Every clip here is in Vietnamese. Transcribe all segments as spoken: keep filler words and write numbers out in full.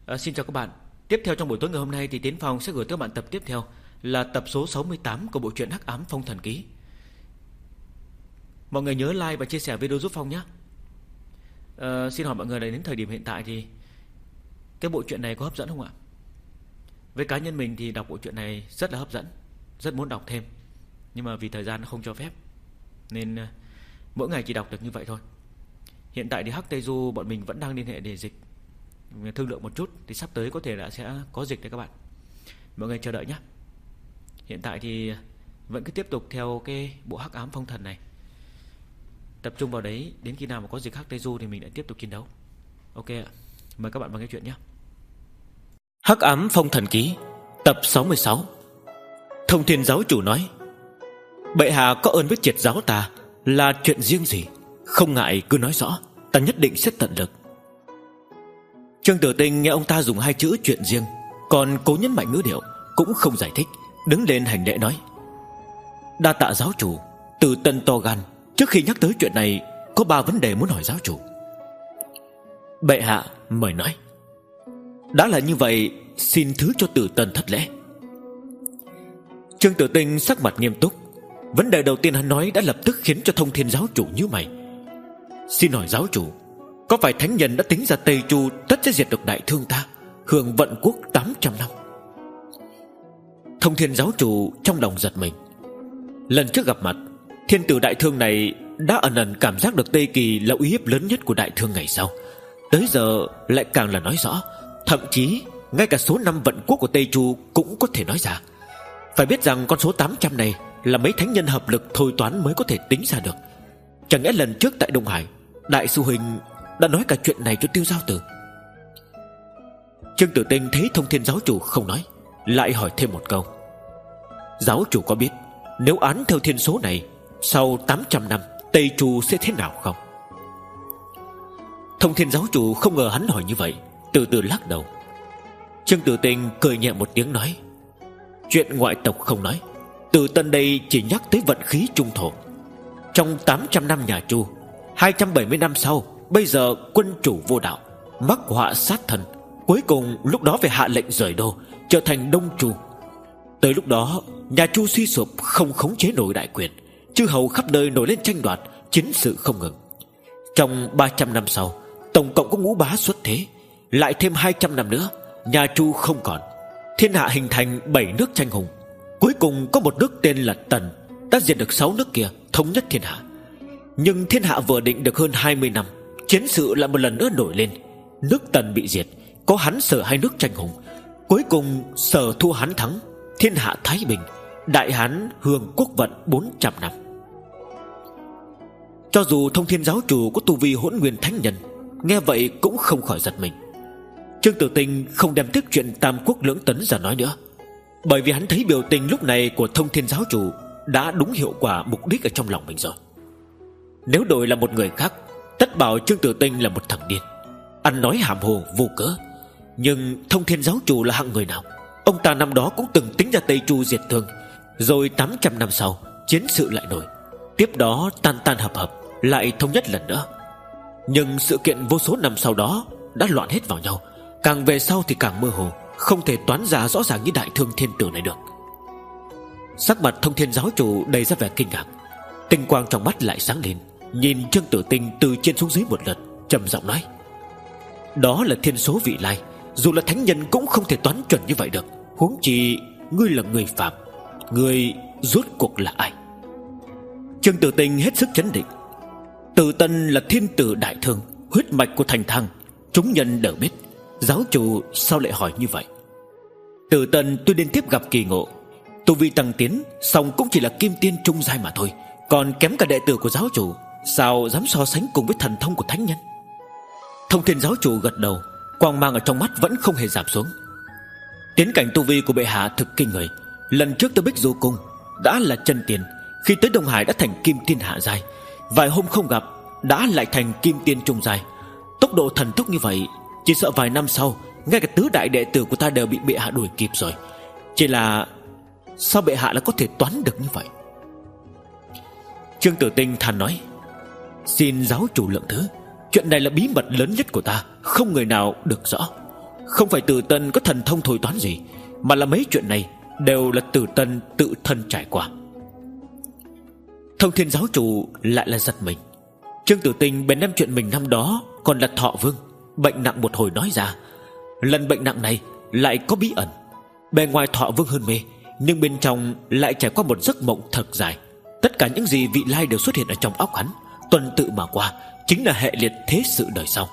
À, xin chào các bạn. Tiếp theo trong buổi tối ngày hôm nay thì Tiến Phong sẽ gửi tới các bạn tập tiếp theo là tập số sáu mươi tám của bộ truyện Hắc Ám Phong Thần Ký. Mọi người nhớ like và chia sẻ video giúp Phong nhé. à, Xin hỏi mọi người là đến thời điểm hiện tại thì cái bộ truyện này có hấp dẫn không ạ? Với cá nhân mình thì đọc bộ truyện này rất là hấp dẫn, rất muốn đọc thêm. Nhưng mà vì thời gian nó không cho phép nên uh, mỗi ngày chỉ đọc được như vậy thôi. Hiện tại thì Hắc Tây Du bọn mình vẫn đang liên hệ để dịch, thương lượng một chút thì sắp tới có thể là sẽ có dịch đấy các bạn. Mọi người chờ đợi nhé. Hiện tại thì vẫn cứ tiếp tục theo cái bộ Hắc Ám Phong Thần này, tập trung vào đấy. Đến khi nào mà có dịch Hắc Tây Du thì mình lại tiếp tục chiến đấu. Ok ạ. Mời các bạn vào nghe chuyện nhé. Hắc Ám Phong Thần Ký tập sáu mươi sáu. Thông Thiên giáo chủ nói: bệ hạ có ơn với triệt giáo ta là chuyện riêng gì, không ngại cứ nói rõ, ta nhất định sẽ tận lực. Trương Tử Tinh nghe ông ta dùng hai chữ chuyện riêng, còn cố nhấn mạnh ngữ điệu, cũng không giải thích, đứng lên hành lễ nói: đa tạ giáo chủ. Từ Tân to gan, trước khi nhắc tới chuyện này có ba vấn đề muốn hỏi giáo chủ. Bệ hạ mời nói. Đã là như vậy, xin thứ cho Tử Tân thất lễ. Trương Tử Tinh sắc mặt nghiêm túc. Vấn đề đầu tiên hắn nói đã lập tức khiến cho Thông Thiên giáo chủ nhíu mày. Xin hỏi giáo chủ, có phải thánh nhân đã tính ra Tây Chu tất sẽ diệt được Đại Thương ta, hưởng vận quốc tám trăm năm? Thông Thiên giáo chủ trong lòng giật mình. Lần trước gặp mặt, thiên tử Đại Thương này đã ẩn ẩn cảm giác được Tây Kỳ là uy hiếp lớn nhất của Đại Thương ngày sau. Tới giờ lại càng là nói rõ, thậm chí ngay cả số năm vận quốc của Tây Chu cũng có thể nói ra. Phải biết rằng con số tám trăm này là mấy thánh nhân hợp lực thôi toán mới có thể tính ra được. Chẳng lẽ lần trước tại Đông Hải, Đại sư huynh đã nói cả chuyện này cho Tiêu Giao Tử? Trương Tử Tinh thấy Thông Thiên giáo chủ không nói, lại hỏi thêm một câu. Giáo chủ có biết nếu án theo thiên số này, sau tám trăm năm Tây Chu sẽ thế nào không? Thông Thiên giáo chủ không ngờ hắn hỏi như vậy, từ từ lắc đầu. Trương Tử Tinh cười nhẹ một tiếng nói: chuyện ngoại tộc không nói, Từ Tân đây chỉ nhắc tới vận khí trung thổ. Trong tám trăm năm nhà Chu, hai trăm bảy mươi năm sau, bây giờ quân chủ vô đạo, mắc họa sát thân, cuối cùng lúc đó phải hạ lệnh rời đô, trở thành Đông Chu. Tới lúc đó nhà Chu suy sụp, không khống chế nổi đại quyền, chư hầu khắp nơi nổi lên tranh đoạt, chiến sự không ngừng. Trong ba trăm năm sau, tổng cộng có ngũ bá xuất thế. Lại thêm hai trăm năm nữa, nhà Chu không còn, thiên hạ hình thành bảy nước tranh hùng. Cuối cùng có một nước tên là Tần đã diệt được sáu nước kia, thống nhất thiên hạ. Nhưng thiên hạ vừa định được hơn hai mươi năm, chiến sự lại một lần nữa nổi lên. Nước Tần bị diệt, có hắn Sở hai nước tranh hùng. Cuối cùng Sở thua hắn thắng, thiên hạ thái bình, Đại Hán hưởng quốc vận bốn trăm năm. Cho dù Thông Thiên giáo chủ có tu vi hỗn nguyên thánh nhân, nghe vậy cũng không khỏi giật mình. Trương Tử Tinh không đem tiếp chuyện Tam Quốc lưỡng tấn ra nói nữa, bởi vì hắn thấy biểu tình lúc này của Thông Thiên giáo chủ đã đúng hiệu quả mục đích ở trong lòng mình rồi. Nếu đổi là một người khác, tất bảo Trương Tử Tinh là một thằng điên, ăn nói hàm hồ vô cớ. Nhưng Thông Thiên giáo chủ là hạng người nào? Ông ta năm đó cũng từng tính ra Tây Chu diệt Thương, rồi tám trăm năm sau chiến sự lại nổi, tiếp đó tan tan hợp hợp, lại thống nhất lần nữa. Nhưng sự kiện vô số năm sau đó đã loạn hết vào nhau, càng về sau thì càng mơ hồ, không thể toán ra rõ ràng như Đại Thương thiên tử này được. Sắc mặt Thông Thiên giáo chủ đầy ra vẻ kinh ngạc, tinh quang trong mắt lại sáng lên, nhìn Trương Tử Tinh từ trên xuống dưới một lượt, trầm giọng nói: đó là thiên số vị lai, dù là thánh nhân cũng không thể toán chuẩn như vậy được, huống chi ngươi là người phạm, ngươi rốt cuộc là ai? Trương Tử Tinh hết sức chấn định. Từ Tân là thiên tử Đại Thương, huyết mạch của thành Thăng, chúng nhân đều biết. Giáo chủ sao lại hỏi như vậy? Từ Tân tuy liên tiếp gặp kỳ ngộ, tu vi tăng tiến, song cũng chỉ là kim tiên trung giai mà thôi, còn kém cả đệ tử của giáo chủ, sao dám so sánh cùng với thần thông của thánh nhân? Thông Thiên giáo chủ gật đầu, quang mang ở trong mắt vẫn không hề giảm xuống. Tiến cảnh tu vi của bệ hạ thực kinh người. Lần trước tới Bích Du Cung đã là chân tiền, khi tới Đông Hải đã thành kim tiên hạ giai, vài hôm không gặp đã lại thành kim tiên trung giai. Tốc độ thần tốc như vậy, chỉ sợ vài năm sau ngay cả tứ đại đệ tử của ta đều bị bệ hạ đuổi kịp rồi. Chỉ là sao bệ hạ lại có thể toán được như vậy? Trương Tử Tinh than nói: xin giáo chủ lượng thứ, chuyện này là bí mật lớn nhất của ta, không người nào được rõ. Không phải Tử Tân có thần thông thôi toán gì, mà là mấy chuyện này đều là Tử Tân tự thân trải qua. Thông Thiên giáo chủ lại là giật mình. Trương Tử Tinh bèn đem chuyện mình năm đó còn là Thọ Vương bệnh nặng một hồi nói ra. Lần bệnh nặng này lại có bí ẩn. Bề ngoài Thọ Vương hôn mê, nhưng bên trong lại trải qua một giấc mộng thật dài. Tất cả những gì vị lai đều xuất hiện ở trong óc hắn, tuần tự mà qua, chính là hệ liệt thế sự đời sau.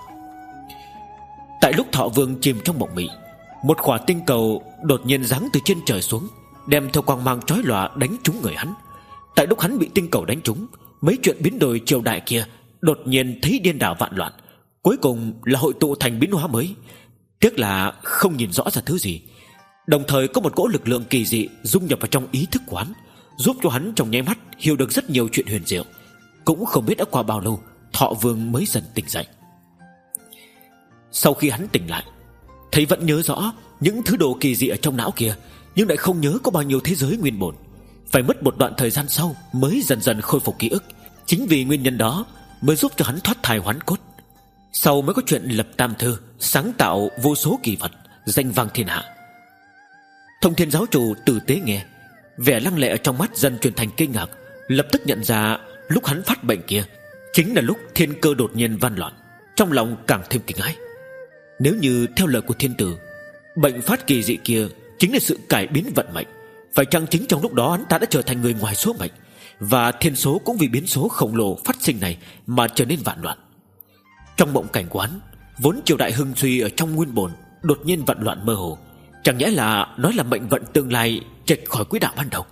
Tại lúc Thọ Vương chìm trong mộng mị, một quả tinh cầu đột nhiên giáng từ trên trời xuống, đem theo quang mang chói lòa đánh trúng người hắn. Tại lúc hắn bị tinh cầu đánh trúng, mấy chuyện biến đổi triều đại kia đột nhiên thấy điên đảo vạn loạn, cuối cùng là hội tụ thành biến hóa mới. Tiếc là không nhìn rõ ra thứ gì. Đồng thời có một cỗ lực lượng kỳ dị dung nhập vào trong ý thức của hắn, giúp cho hắn trong nháy mắt hiểu được rất nhiều chuyện huyền diệu. Cũng không biết đã qua bao lâu, Thọ Vương mới dần tỉnh dậy. Sau khi hắn tỉnh lại, thấy vẫn nhớ rõ những thứ đồ kỳ dị ở trong não kia, nhưng lại không nhớ có bao nhiêu thế giới nguyên bổn. Phải mất một đoạn thời gian sau mới dần dần khôi phục ký ức. Chính vì nguyên nhân đó mới giúp cho hắn thoát thai hoán cốt. Sau mới có chuyện lập tam thư, sáng tạo vô số kỳ vật, danh vang thiên hạ. Thông Thiên giáo chủ tử tế nghe, vẻ lăng lệ ở trong mắt dần chuyển thành kinh ngạc. Lập tức nhận ra lúc hắn phát bệnh kia chính là lúc thiên cơ đột nhiên van loạn, trong lòng càng thêm kinh hãi. Nếu như theo lời của thiên tử, bệnh phát kỳ dị kia chính là sự cải biến vận mệnh, phải chăng chính trong lúc đó hắn ta đã trở thành người ngoài số mệnh, và thiên số cũng vì biến số khổng lồ phát sinh này mà trở nên vạn loạn. Trong mộng cảnh của hắn, vốn triều đại hưng suy ở trong nguyên bổn đột nhiên vạn loạn mơ hồ, chẳng nhẽ là nói là mệnh vận tương lai chệch khỏi quỹ đạo ban đầu.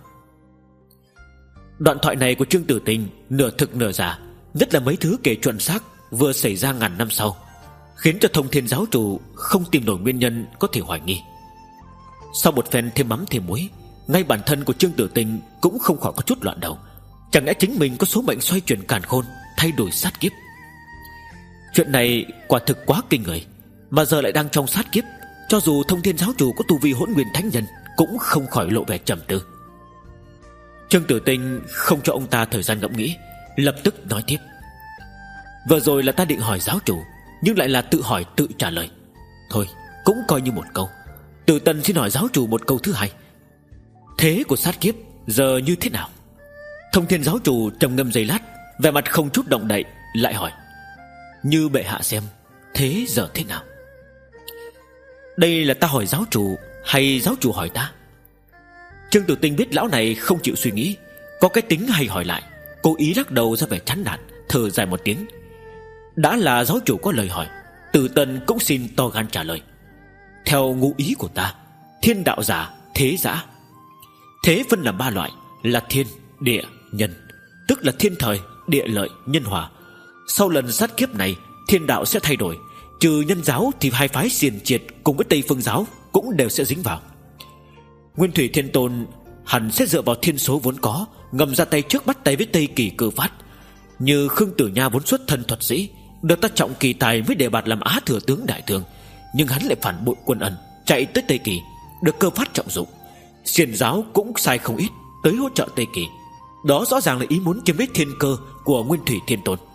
Đoạn thoại này của Trương Tử Tinh nửa thực nửa giả, nhất là mấy thứ kể chuẩn xác vừa xảy ra ngàn năm sau, khiến cho Thông Thiên giáo chủ không tìm nổi nguyên nhân có thể hoài nghi. Sau một phen thêm mắm thêm muối, ngay bản thân của Trương Tử Tinh cũng không khỏi có chút loạn đầu. Chẳng lẽ chính mình có số mệnh xoay chuyển càn khôn, thay đổi sát kiếp? Chuyện này quả thực quá kinh người, mà giờ lại đang trong sát kiếp. Cho dù Thông Thiên giáo chủ có tu vi hỗn nguyên thánh nhân, cũng không khỏi lộ vẻ trầm tư. Trương Tử Tinh không cho ông ta thời gian ngẫm nghĩ, lập tức nói tiếp: vừa rồi là ta định hỏi giáo chủ, nhưng lại là tự hỏi tự trả lời. Thôi cũng coi như một câu. Tử Tần xin hỏi giáo chủ một câu thứ hai. Thế của sát kiếp giờ như thế nào? Thông Thiên giáo chủ trầm ngâm giây lát, vẻ mặt không chút động đậy, lại hỏi: như bệ hạ xem, thế giờ thế nào? Đây là ta hỏi giáo chủ hay giáo chủ hỏi ta? Trương Tử Tinh biết lão này không chịu suy nghĩ, có cái tính hay hỏi lại, cố ý lắc đầu ra vẻ chán nản, thở dài một tiếng. Đã là giáo chủ có lời hỏi, Tử Tần cũng xin to gan trả lời. Theo ngụ ý của ta, thiên đạo giả, thế giả. Thế phân làm ba loại, là thiên, địa, nhân, tức là thiên thời, địa lợi, nhân hòa. Sau lần sát kiếp này, thiên đạo sẽ thay đổi, trừ nhân giáo thì hai phái xiển triệt cùng với Tây Phương giáo cũng đều sẽ dính vào. Nguyên Thủy Thiên Tôn hẳn sẽ dựa vào thiên số vốn có, ngầm ra tay trước bắt tay với Tây Kỳ cử phát. Như Khương Tử Nha vốn xuất thân thuật sĩ, được ta trọng kỳ tài mới đề bạt làm Á thừa tướng đại tướng, nhưng hắn lại phản bội quân ân, chạy tới Tây Kỳ, được cơ phát trọng dụng. Xiển giáo cũng sai không ít tới hỗ trợ Tây Kỳ. Đó rõ ràng là ý muốn chiếm lấy thiên cơ của Nguyên Thủy Thiên Tôn.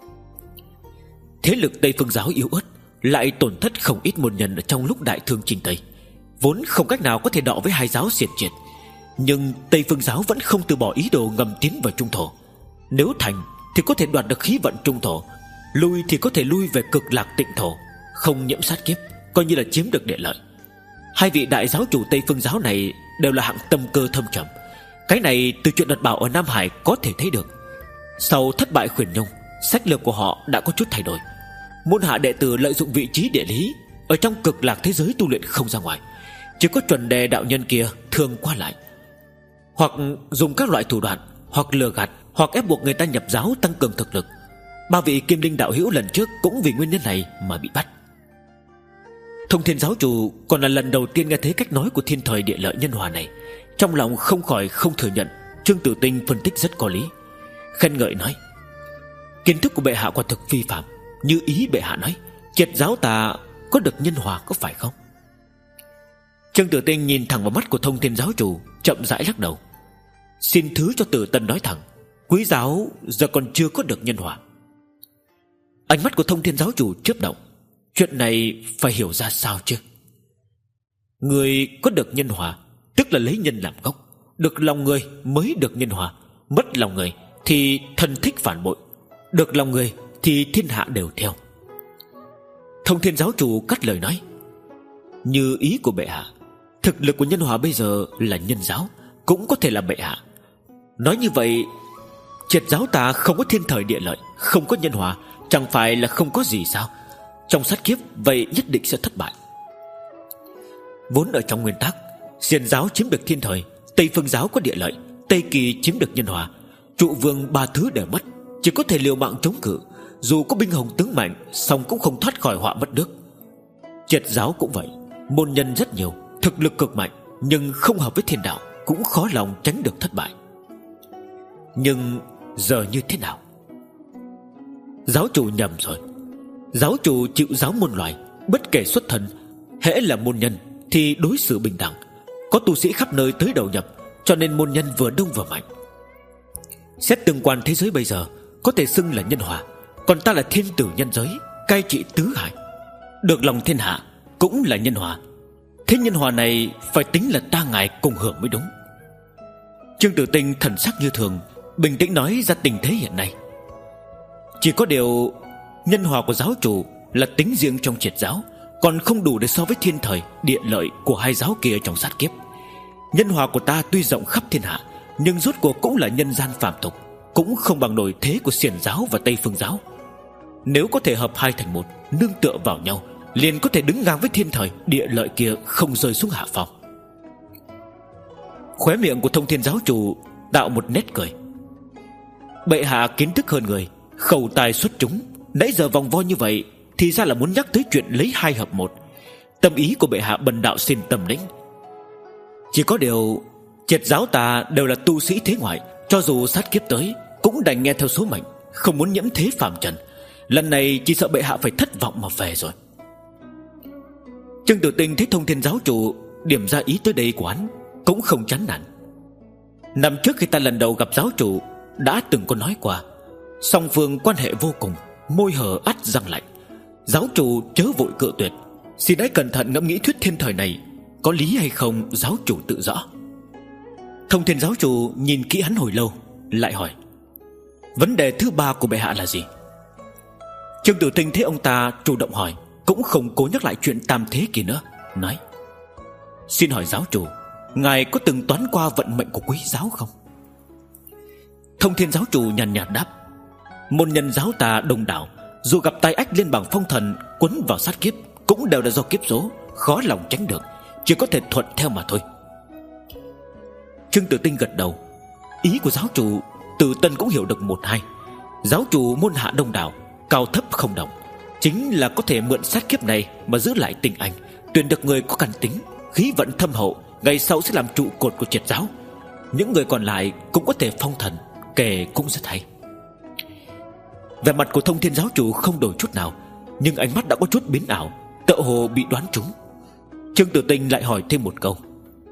Thế lực Tây Phương giáo yếu ớt, lại tổn thất không ít môn nhân ở trong lúc đại thương chinh Tây, vốn không cách nào có thể đọ với hai giáo xiển triệt. Nhưng Tây Phương giáo vẫn không từ bỏ ý đồ ngầm tiến vào Trung Thổ. Nếu thành thì có thể đoạt được khí vận Trung Thổ, lui thì có thể lui về cực lạc Tịnh Thổ, không nhiễm sát kiếp, coi như là chiếm được địa lợi. Hai vị đại giáo chủ Tây Phương giáo này đều là hạng tâm cơ thâm trầm. Cái này từ chuyện đoạt bảo ở Nam Hải có thể thấy được. Sau thất bại Khuyển Nhung, sách lược của họ đã có chút thay đổi. Môn hạ đệ tử lợi dụng vị trí địa lý ở trong cực lạc thế giới tu luyện không ra ngoài, chỉ có chuẩn đề đạo nhân kia thường qua lại, hoặc dùng các loại thủ đoạn, hoặc lừa gạt, hoặc ép buộc người ta nhập giáo tăng cường thực lực. Ba vị Kim Linh đạo hữu lần trước cũng vì nguyên nhân này mà bị bắt. Thông Thiên giáo chủ còn là lần đầu tiên nghe thấy cách nói của thiên thời địa lợi nhân hòa này, trong lòng không khỏi không thừa nhận Trương Tử Tinh phân tích rất có lý, khen ngợi nói: kiến thức của bệ hạ quả thực phi phạm. Như ý bệ hạ nói, triệt giáo ta có được nhân hòa có phải không? Trương Tử Tinh nhìn thẳng vào mắt của Thông Thiên giáo chủ, chậm rãi lắc đầu: xin thứ cho Tử Tần nói thẳng, quý giáo giờ còn chưa có được nhân hòa. Ánh mắt của Thông Thiên giáo chủ chớp động. Chuyện này phải hiểu ra sao chứ? Người có được nhân hòa, tức là lấy nhân làm gốc. Được lòng người mới được nhân hòa. Mất lòng người thì thần thích phản bội. Được lòng người thì thiên hạ đều theo. Thông Thiên giáo chủ cắt lời nói: Như ý của bệ hạ, thực lực của nhân hòa bây giờ là nhân giáo, cũng có thể là bệ hạ. Nói như vậy, Triệt giáo ta không có thiên thời địa lợi, không có nhân hòa, chẳng phải là không có gì sao? Trong sát kiếp vậy nhất định sẽ thất bại. Vốn ở trong nguyên tắc, Xiển giáo chiếm được thiên thời, Tây Phương giáo có địa lợi, Tây Kỳ chiếm được nhân hòa. Trụ vương ba thứ đều mất, chỉ có thể liều mạng chống cự. Dù có binh hùng tướng mạnh, song cũng không thoát khỏi họa mất nước. Triệt giáo cũng vậy, môn nhân rất nhiều, thực lực cực mạnh, nhưng không hợp với thiên đạo, cũng khó lòng tránh được thất bại. Nhưng giờ như thế nào? Giáo chủ nhầm rồi. Giáo chủ chịu giáo môn loài, bất kể xuất thân, hễ là môn nhân thì đối xử bình đẳng. Có tu sĩ khắp nơi tới đầu nhập, cho nên môn nhân vừa đông vừa mạnh. Xét tương quan thế giới bây giờ, có thể xưng là nhân hòa, còn ta là thiên tử nhân giới, cai trị tứ hải, được lòng thiên hạ, cũng là nhân hòa. Thế nhân hòa này phải tính là ta ngài cùng hưởng mới đúng. Trương Tử Tinh thần sắc như thường, bình tĩnh nói ra tình thế hiện nay. Chỉ có điều nhân hòa của giáo chủ là tính riêng trong Triệt giáo, còn không đủ để so với thiên thời, địa lợi của hai giáo kia trong sát kiếp. Nhân hòa của ta tuy rộng khắp thiên hạ, nhưng rốt cuộc cũng là nhân gian phàm tục, cũng không bằng nổi thế của Xiển giáo và Tây Phương giáo. Nếu có thể hợp hai thành một, nương tựa vào nhau, liền có thể đứng ngang với thiên thời, địa lợi kia, không rơi xuống hạ phong. Khóe miệng của Thông Thiên giáo chủ tạo một nét cười. Bệ hạ kiến thức hơn người, khẩu tài xuất chúng, nãy giờ vòng vo như vậy thì ra là muốn nhắc tới chuyện lấy hai hợp một. Tâm ý của bệ hạ bần đạo xin tâm lĩnh. Chỉ có điều Triệt giáo ta đều là tu sĩ thế ngoại, cho dù sát kiếp tới cũng đành nghe theo số mệnh, không muốn nhiễm thế phàm trần. Lần này chỉ sợ bệ hạ phải thất vọng mà về rồi. Trương Tử Tinh thấy Thông Thiên giáo chủ điểm ra ý tới đây của hắn, cũng không chán nản. Năm trước khi ta lần đầu gặp giáo chủ, đã từng có nói qua, song phương quan hệ vô cùng, môi hở ắt răng lạnh. Giáo chủ chớ vội cự tuyệt, xin hãy cẩn thận ngẫm nghĩ thuyết thiên thời này có lý hay không, giáo chủ tự rõ. Thông Thiên giáo chủ nhìn kỹ hắn hồi lâu, lại hỏi: Vấn đề thứ ba của bệ hạ là gì? Trương Tử Tinh thấy ông ta chủ động hỏi, cũng không cố nhắc lại chuyện tam thế kia nữa, nói: Xin hỏi giáo chủ, ngài có từng toán qua vận mệnh của quý giáo không? Thông Thiên giáo chủ nhàn nhạt đáp: Môn nhân giáo ta đông đảo, dù gặp tai ách liên bảng phong thần quấn vào sát kiếp, cũng đều là do kiếp số, khó lòng tránh được, chỉ có thể thuận theo mà thôi. Trương Tử Tinh gật đầu. Ý của giáo chủ Tử Tân cũng hiểu được một hai. Giáo chủ môn hạ đông đảo, cao thấp không đồng, chính là có thể mượn sát kiếp này mà giữ lại tình anh, tuyển được người có căn tính, khí vận thâm hậu, ngày sau sẽ làm trụ cột của Triệt giáo. Những người còn lại cũng có thể phong thần, kể cũng rất hay. Vẻ mặt của Thông Thiên giáo chủ không đổi chút nào, nhưng ánh mắt đã có chút biến ảo, tựa hồ bị đoán trúng. Trương Tử Tinh lại hỏi thêm một câu: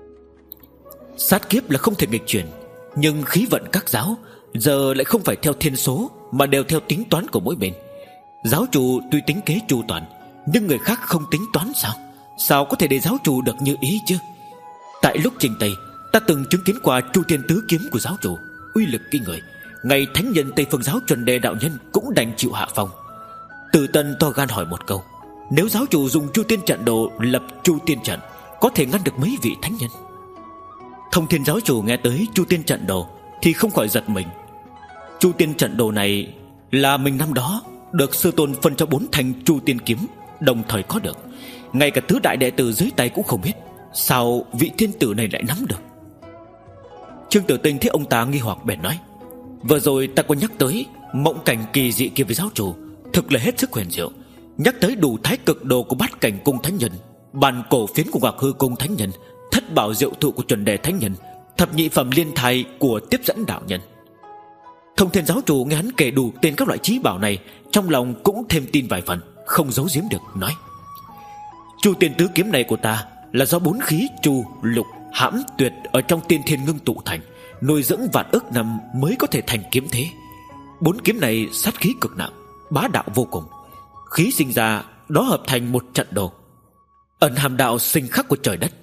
Sát kiếp là không thể nghịch chuyển, nhưng khí vận các giáo giờ lại không phải theo thiên số, mà đều theo tính toán của mỗi bên. Giáo chủ tuy tính kế chu toàn, nhưng người khác không tính toán sao? Sao có thể để giáo chủ được như ý chứ? Tại lúc trình Tây, ta từng chứng kiến qua Chu Tiên Tứ kiếm của giáo chủ, uy lực kinh người. Ngày thánh nhân Tây Phương giáo chuẩn đề đạo nhân cũng đành chịu hạ phong. Tử Tân to gan hỏi một câu: Nếu giáo chủ dùng Chu Tiên trận đồ lập Chu Tiên trận, có thể ngăn được mấy vị thánh nhân? Thông Thiên giáo chủ nghe tới Chu Tiên trận đồ thì không khỏi giật mình. Chu Tiên trận đồ này là mình năm đó được sư tôn phân cho bốn thành Chu Tiên kiếm, đồng thời có được. Ngay cả tứ đại đệ tử dưới tay cũng không biết, sao vị thiên tử này lại nắm được? Trương Tử Tinh thấy ông ta nghi hoặc bèn nói: Vừa rồi ta có nhắc tới mộng cảnh kỳ dị kia với giáo chủ, thực là hết sức huyền diệu. Nhắc tới đủ thái cực đồ của Bát Cảnh cung thánh nhân, bàn cổ phiến của Ngọc Hư cung thánh nhân, thất bảo diệu thụ của chuẩn đề thánh nhân, thập nhị phẩm liên thai của tiếp dẫn đạo nhân. Thông Thiên giáo chủ nghe hắn kể đủ tên các loại trí bảo này, trong lòng cũng thêm tin vài phần, không giấu giếm được, nói: Chu Tiên Tứ kiếm này của ta là do bốn khí Chu, Lục, Hãm, Tuyệt ở trong tiên thiên ngưng tụ thành, nuôi dưỡng vạn ức năm mới có thể thành kiếm thế. Bốn kiếm này sát khí cực nặng, bá đạo vô cùng. Khí sinh ra đó hợp thành một trận đồ, ẩn hàm đạo sinh khắc của trời đất,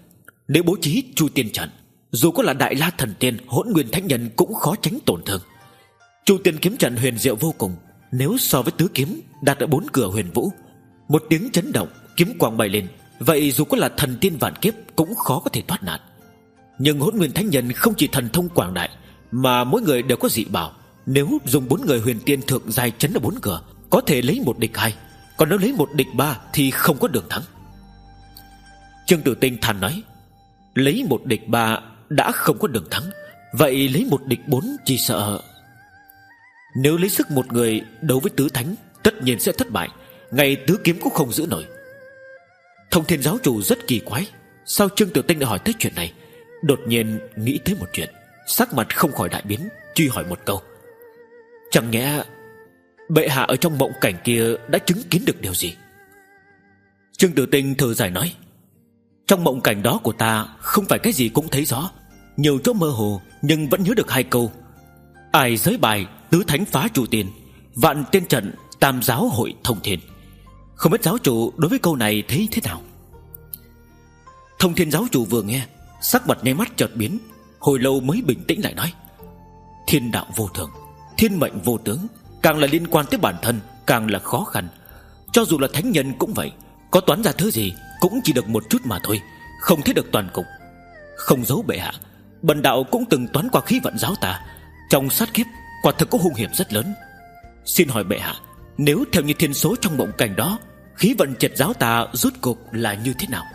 Nếu bố trí Chu Tiên trận, dù có là Đại La Thần Tiên, Hỗn Nguyên Thánh Nhân cũng khó tránh tổn thương. Chu Tiên kiếm trận huyền diệu vô cùng, nếu so với tứ kiếm đặt ở bốn cửa huyền vũ, một tiếng chấn động, kiếm quang bay lên, vậy dù có là thần tiên vạn kiếp cũng khó có thể thoát nạn. Nhưng Hỗn Nguyên Thánh Nhân không chỉ thần thông quảng đại, mà mỗi người đều có dị bảo. Nếu dùng bốn người huyền tiên thượng giai chấn ở bốn cửa, có thể lấy một địch hai, còn nếu lấy một địch ba thì không có đường thắng. Trương Tử Tinh than nói, lấy một địch ba đã không có đường thắng, vậy lấy một địch bốn chỉ sợ. Nếu lấy sức một người đấu với tứ thánh, tất nhiên sẽ thất bại, ngay tứ kiếm cũng không giữ nổi. Thông Thiên giáo chủ rất kỳ quái, sao Trương Tử Tinh lại hỏi tới chuyện này? Đột nhiên nghĩ tới một chuyện, sắc mặt không khỏi đại biến, truy hỏi một câu, chẳng nhẽ bệ hạ ở trong mộng cảnh kia đã chứng kiến được điều gì? Trương Tử Tinh thở dài nói, trong mộng cảnh đó của ta không phải cái gì cũng thấy rõ, nhiều chỗ mơ hồ, nhưng vẫn nhớ được hai câu: ai giới bài, tứ thánh phá Chu Tiên, vạn tiên trận, tam giáo hội thông thiên. Không biết giáo chủ đối với câu này thấy thế nào? Thông Thiên giáo chủ vừa nghe, sắc mặt nháy mắt chợt biến, hồi lâu mới bình tĩnh lại nói, thiên đạo vô thường, thiên mệnh vô tướng, càng là liên quan tới bản thân càng là khó khăn. Cho dù là thánh nhân cũng vậy, có toán ra thứ gì cũng chỉ được một chút mà thôi, không thấy được toàn cục. Không giấu bệ hạ, bần đạo cũng từng toán qua khí vận giáo ta, trong sát kiếp quả thực có hung hiểm rất lớn. Xin hỏi bệ hạ, nếu theo như thiên số trong mộng cảnh đó, khí vận triệt giáo ta rốt cuộc là như thế nào?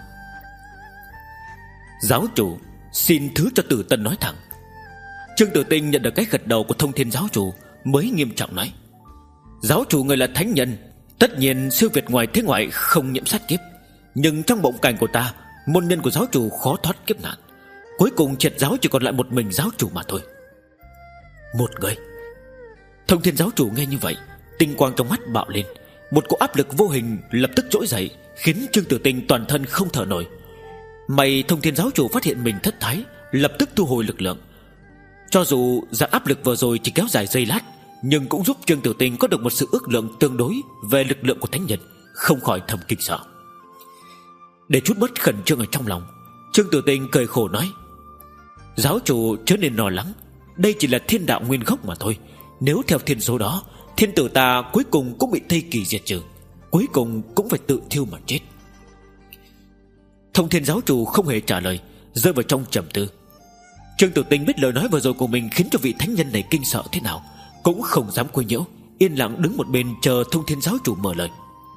Giáo chủ, xin thứ cho Tử Tân nói thẳng. Trương Tử Tinh nhận được cái gật đầu của Thông Thiên giáo chủ, mới nghiêm trọng nói, giáo chủ người là thánh nhân, tất nhiên siêu việt ngoài thế ngoại, không nhiễm sát kiếp. Nhưng trong mộng cảnh của ta, môn nhân của giáo chủ khó thoát kiếp nạn, cuối cùng triệt giáo chỉ còn lại một mình giáo chủ mà thôi. Một người. Thông Thiên giáo chủ nghe như vậy, tinh quang trong mắt bạo lên, một cỗ áp lực vô hình lập tức trỗi dậy, khiến Trương Tử Tinh toàn thân không thở nổi. May Thông Thiên giáo chủ phát hiện mình thất thái, lập tức thu hồi lực lượng. Cho dù dạng áp lực vừa rồi chỉ kéo dài giây lát, nhưng cũng giúp Trương Tử Tinh có được một sự ước lượng tương đối về lực lượng của thánh nhân, không khỏi thầm kinh sợ. Để chút bớt khẩn trương ở trong lòng, Trương Tử Tinh cười khổ nói, giáo chủ chớ nên lo lắng, đây chỉ là thiên đạo nguyên gốc mà thôi. Nếu theo thiên số đó, thiên tử ta cuối cùng cũng bị Tây Kỳ diệt trừ, cuối cùng cũng phải tự thiêu mà chết. Thông Thiên giáo chủ không hề trả lời, rơi vào trong trầm tư. Trương Tử Tinh biết lời nói vừa rồi của mình khiến cho vị thánh nhân này kinh sợ thế nào, cũng không dám quấy nhiễu, yên lặng đứng một bên chờ Thông Thiên giáo chủ mở lời.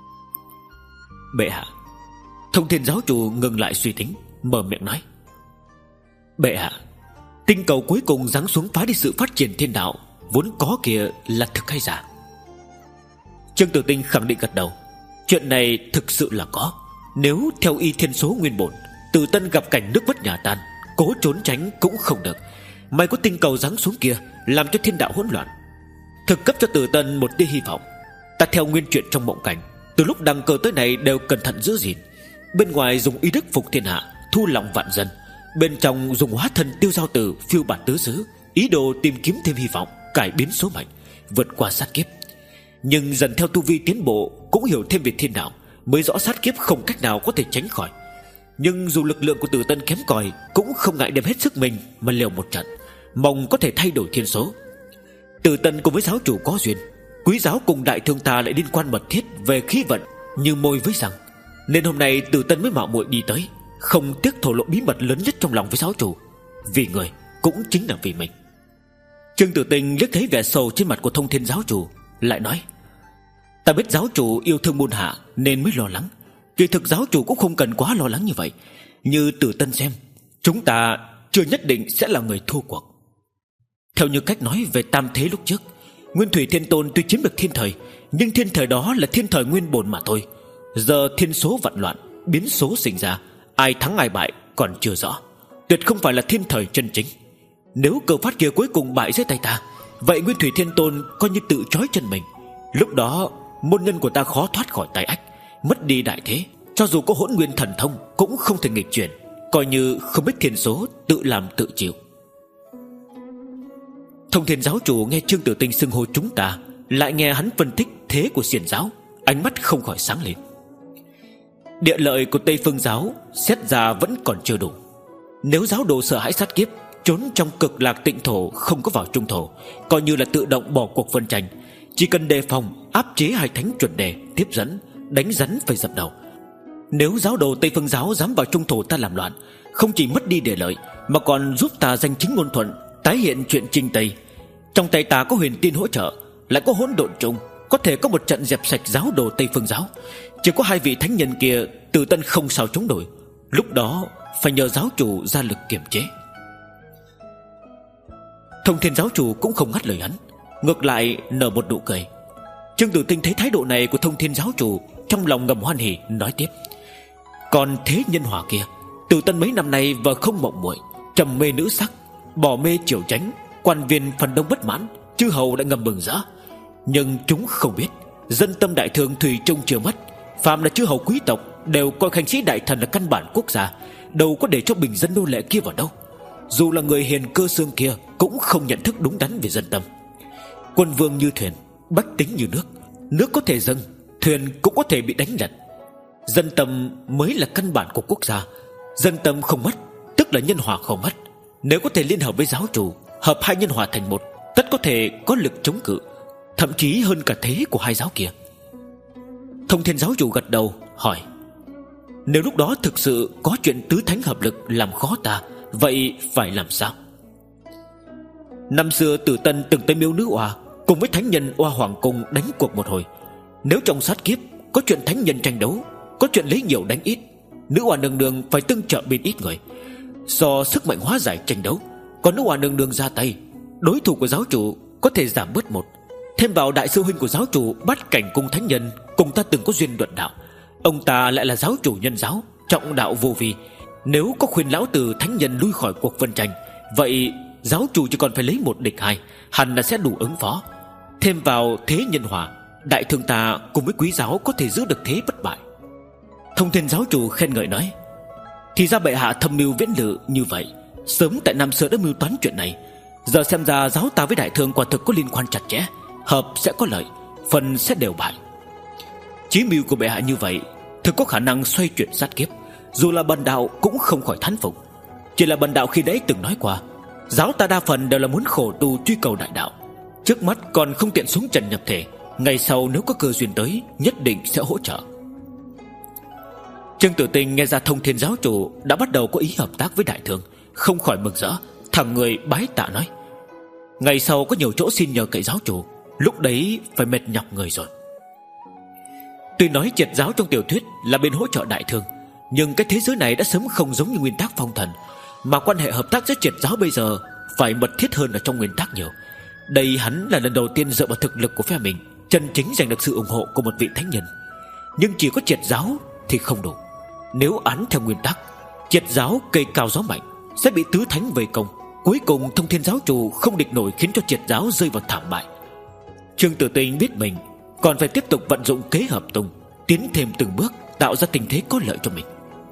Bệ hạ. Thông Thiên giáo chủ ngừng lại suy tính, mở miệng nói, bệ hạ, tinh cầu cuối cùng giáng xuống phá đi sự phát triển thiên đạo vốn có kia là thực hay giả? Trương Tử Tinh khẳng định gật đầu, chuyện này thực sự là có. Nếu theo y thiên số nguyên bổn, Tử Tân gặp cảnh nước mất nhà tan, cố trốn tránh cũng không được. May có tinh cầu giáng xuống kia, làm cho thiên đạo hỗn loạn, thực cấp cho Tử Tân một tia hy vọng. Ta theo nguyên chuyện trong mộng cảnh, từ lúc đăng cơ tới này đều cẩn thận giữ gìn. Bên ngoài dùng ý đức phục thiên hạ, thu lòng vạn dân, bên trong dùng hóa thân tiêu giao tử, phiêu bạt tứ xứ, ý đồ tìm kiếm thêm hy vọng, cải biến số mệnh, vượt qua sát kiếp. Nhưng dần theo tu vi tiến bộ, cũng hiểu thêm về thiên đạo, mới rõ sát kiếp không cách nào có thể tránh khỏi. Nhưng dù lực lượng của Tử Tân kém cỏi, cũng không ngại đem hết sức mình mà liều một trận, mong có thể thay đổi thiên số. Tử Tân cùng với giáo chủ có duyên, quý giáo cùng đại thương ta lại liên quan mật thiết về khí vận như môi với răng, nên hôm nay Tử Tân mới mạo muội đi tới, không tiếc thổ lộ bí mật lớn nhất trong lòng với giáo chủ, vì người cũng chính là vì mình. Trương Tử Tinh liếc thấy vẻ sầu trên mặt của Thông Thiên giáo chủ, lại nói, ta biết giáo chủ yêu thương môn hạ nên mới lo lắng, kỳ thực giáo chủ cũng không cần quá lo lắng như vậy. Như Tử Tân xem, chúng ta chưa nhất định sẽ là người thua cuộc. Theo như cách nói về tam thế lúc trước, Nguyên Thủy Thiên Tôn tuy chiếm được thiên thời, nhưng thiên thời đó là thiên thời nguyên bổn mà thôi. Giờ thiên số vạn loạn, biến số sinh ra, ai thắng ai bại còn chưa rõ, tuyệt không phải là thiên thời chân chính. Nếu cơ phát kia cuối cùng bại dưới tay ta, vậy Nguyên Thủy Thiên Tôn coi như tự trói chân mình. Lúc đó môn nhân của ta khó thoát khỏi tay ách, mất đi đại thế, cho dù có Hỗn Nguyên thần thông cũng không thể nghịch chuyển, coi như không biết thiên số, tự làm tự chịu. Thông Thiên giáo chủ nghe Trương Tử Tinh xưng hô chúng ta, lại nghe hắn phân tích thế của xiển giáo, ánh mắt không khỏi sáng lên. Địa lợi của Tây Phương giáo xét ra vẫn còn chưa đủ, Nếu giáo đồ sợ hãi sát kiếp, trốn trong cực lạc tịnh thổ, không có vào trung thổ, coi như là tự động bỏ cuộc phân tranh. Chỉ cần đề phòng, áp chế hai thánh chuẩn đề, tiếp dẫn, đánh rắn phải dập đầu. Nếu giáo đồ Tây Phương giáo dám vào trung thổ ta làm loạn, không chỉ mất đi địa lợi, mà còn giúp ta danh chính ngôn thuận, tái hiện chuyện Trinh Tây. Trong tay ta có huyền tiên hỗ trợ, lại có hỗn độn trùng, có thể có một trận dẹp sạch giáo đồ Tây Phương giáo. Chỉ có hai vị thánh nhân kia Từ Tân không sao chống nổi. Lúc đó phải nhờ giáo chủ ra lực kiềm chế. Thông Thiên giáo chủ cũng không ngắt lời hắn, ngược lại nở một nụ cười. Trương Tử Tinh thấy thái độ này của Thông Thiên giáo chủ, trong lòng ngầm hoan hỉ, nói tiếp: còn thế nhân hỏa kia, Từ Tân mấy năm nay vợ không mộng muội, trầm mê nữ sắc, bỏ mê triều chánh, quan viên phần đông bất mãn, chư hầu đã ngầm mừng rỡ. Nhưng chúng không biết, dân tâm đại thương thủy chung chưa mất. Phàm là chư hầu quý tộc đều coi khanh sĩ đại thần là căn bản quốc gia, đâu có để cho bình dân nô lệ kia vào đâu. Dù là người hiền cơ xương kia cũng không nhận thức đúng đắn về dân tâm. Quân vương như thuyền, bách tính như nước. Nước có thể dâng, thuyền cũng có thể bị đánh lật. Dân tâm mới là căn bản của quốc gia. Dân tâm không mất, tức là nhân hòa không mất. Nếu có thể liên hợp với giáo chủ, hợp hai nhân hòa thành một, tất có thể có lực chống cự, thậm chí hơn cả thế của hai giáo kia. Thông Thiên giáo chủ gật đầu hỏi: nếu lúc đó thực sự có chuyện tứ thánh hợp lực làm khó ta, vậy phải làm sao? Năm xưa Tử Tân từng tới miếu nữ oa, cùng với thánh nhân oa hoàng cung đánh cuộc một hồi. Nếu trong sát kiếp có chuyện thánh nhân tranh đấu, có chuyện lấy nhiều đánh ít, nữ oa nương nương phải tương trợ bên ít người, do sức mạnh hóa giải tranh đấu. Còn nữ oa nương nương ra tay, đối thủ của giáo chủ có thể giảm bớt một. Thêm vào đại sư huynh của giáo chủ Bát Cảnh cung thánh nhân cùng ta từng có duyên luận đạo, ông ta lại là giáo chủ nhân giáo, trọng đạo vô vi. Nếu có khuyên lão tử thánh nhân lui khỏi cuộc phân tranh, vậy giáo chủ chỉ còn phải lấy một địch hai, hẳn là sẽ đủ ứng phó. Thêm vào thế nhân hòa, đại thương ta cùng với quý giáo có thể giữ được thế bất bại. Thông Thiên giáo chủ khen ngợi nói: thì ra bệ hạ thâm mưu viễn lự như vậy, sớm tại năm xưa đã mưu toán chuyện này. Giờ xem ra giáo ta với đại thương quả thực có liên quan chặt chẽ, hợp sẽ có lợi, phần sẽ đều bại. Chí mưu của bệ hạ như vậy thực có khả năng xoay chuyển sát kiếp. Dù là bần đạo cũng không khỏi thán phục. Chỉ là bần đạo khi đấy từng nói qua, giáo ta đa phần đều là muốn khổ tu truy cầu đại đạo, trước mắt còn không tiện xuống trần nhập thể. Ngày sau nếu có cơ duyên tới, nhất định sẽ hỗ trợ. Trương Tử Tinh nghe ra Thông Thiên giáo chủ đã bắt đầu có ý hợp tác với đại thương, không khỏi mừng rỡ, thẳng người bái tạ nói: ngày sau có nhiều chỗ xin nhờ cậy giáo chủ, lúc đấy phải mệt nhọc người rồi. Tuy nói triệt giáo trong tiểu thuyết là bên hỗ trợ đại thương, nhưng cái thế giới này đã sớm không giống như nguyên tắc phong thần, mà quan hệ hợp tác giữa triệt giáo bây giờ phải mật thiết hơn ở trong nguyên tắc nhiều. Đây hắn là lần đầu tiên dựa vào thực lực của phe mình chân chính giành được sự ủng hộ của một vị thánh nhân. Nhưng chỉ có triệt giáo thì không đủ. Nếu án theo nguyên tắc, triệt giáo cây cao gió mạnh sẽ bị tứ thánh vây công, cuối cùng Thông Thiên giáo chủ không địch nổi, khiến cho triệt giáo rơi vào thảm bại. Trương Tử Tinh biết mình còn phải tiếp tục vận dụng kế hợp tung, tiến thêm từng bước, tạo ra tình thế có lợi cho mình.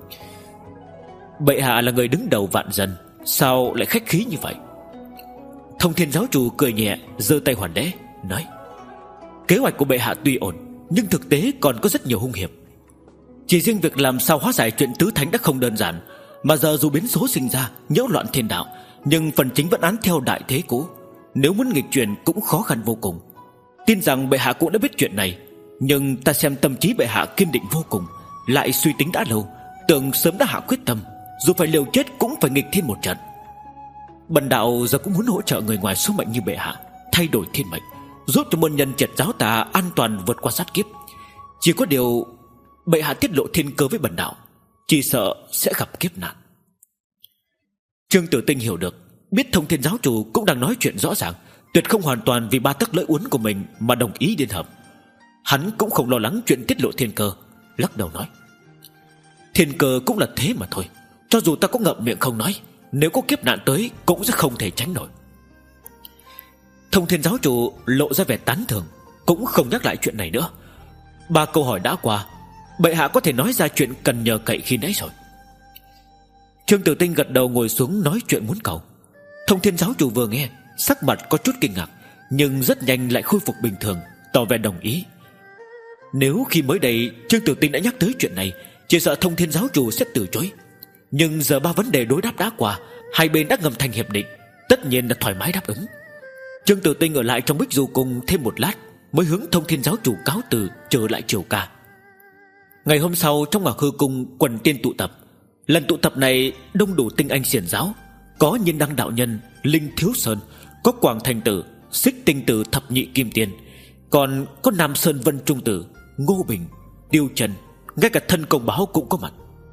Bệ hạ là người đứng đầu vạn dân, sao lại khách khí như vậy? Thông Thiên giáo chủ cười nhẹ, giơ tay hoàn lễ nói: kế hoạch của bệ hạ tuy ổn, nhưng thực tế còn có rất nhiều hung hiểm. Chỉ riêng việc làm sao hóa giải chuyện tứ thánh đã không đơn giản, mà giờ dù biến số sinh ra nhiễu loạn thiên đạo, nhưng phần chính vẫn án theo đại thế cũ. Nếu muốn nghịch chuyển cũng khó khăn vô cùng. Tin rằng bệ hạ cũng đã biết chuyện này, nhưng ta xem tâm trí bệ hạ kiên định vô cùng, lại suy tính đã lâu, tưởng sớm đã hạ quyết tâm, dù phải liều chết cũng phải nghịch thiên một trận. Bần đạo giờ cũng muốn hỗ trợ người ngoài số mệnh như bệ hạ, thay đổi thiên mệnh, giúp cho môn nhân triệt giáo ta an toàn vượt qua sát kiếp. Chỉ có điều bệ hạ tiết lộ thiên cơ với bần đạo, chỉ sợ sẽ gặp kiếp nạn. Trương Tử Tinh hiểu được, biết Thông Thiên giáo chủ cũng đang nói chuyện rõ ràng, tuyệt không hoàn toàn vì ba tấc lợi uốn của mình mà đồng ý liên hợp. Hắn cũng không lo lắng chuyện tiết lộ thiên cơ, lắc đầu nói: thiên cơ cũng là thế mà thôi, cho dù ta có ngậm miệng không nói, nếu có kiếp nạn tới cũng sẽ không thể tránh nổi. Thông Thiên giáo chủ lộ ra vẻ tán thưởng, cũng không nhắc lại chuyện này nữa. Ba câu hỏi đã qua, bệ hạ có thể nói ra chuyện cần nhờ cậy khi nãy rồi. Trương Tử Tinh gật đầu ngồi xuống nói chuyện muốn cầu. Thông Thiên giáo chủ vừa nghe, sắc mặt có chút kinh ngạc, nhưng rất nhanh lại khôi phục bình thường, tỏ vẻ đồng ý. Nếu khi mới đây Trương Tử Tinh đã nhắc tới chuyện này, chỉ sợ Thông Thiên giáo chủ sẽ từ chối. Nhưng giờ ba vấn đề đối đáp đã qua, hai bên đã ngầm thành hiệp định, tất nhiên là thoải mái đáp ứng. Trương Tử Tinh ở lại trong Bích Du Cung thêm một lát, mới hướng Thông Thiên giáo chủ cáo từ, trở lại triều ca. Ngày hôm sau, trong Ngọc Hư Cung quần tiên tụ tập. Lần tụ tập này đông đủ tinh anh xiển giáo, có Nhiên Đăng đạo nhân, Linh Thiếu Sơn, có Quảng Thành Tử, Xích Tinh Tử thập nhị kim tiên, còn có Nam Sơn Vân Trung Tử, Ngô Bình, Tiêu Trần, ngay cả Thân Công Báo cũng có mặt.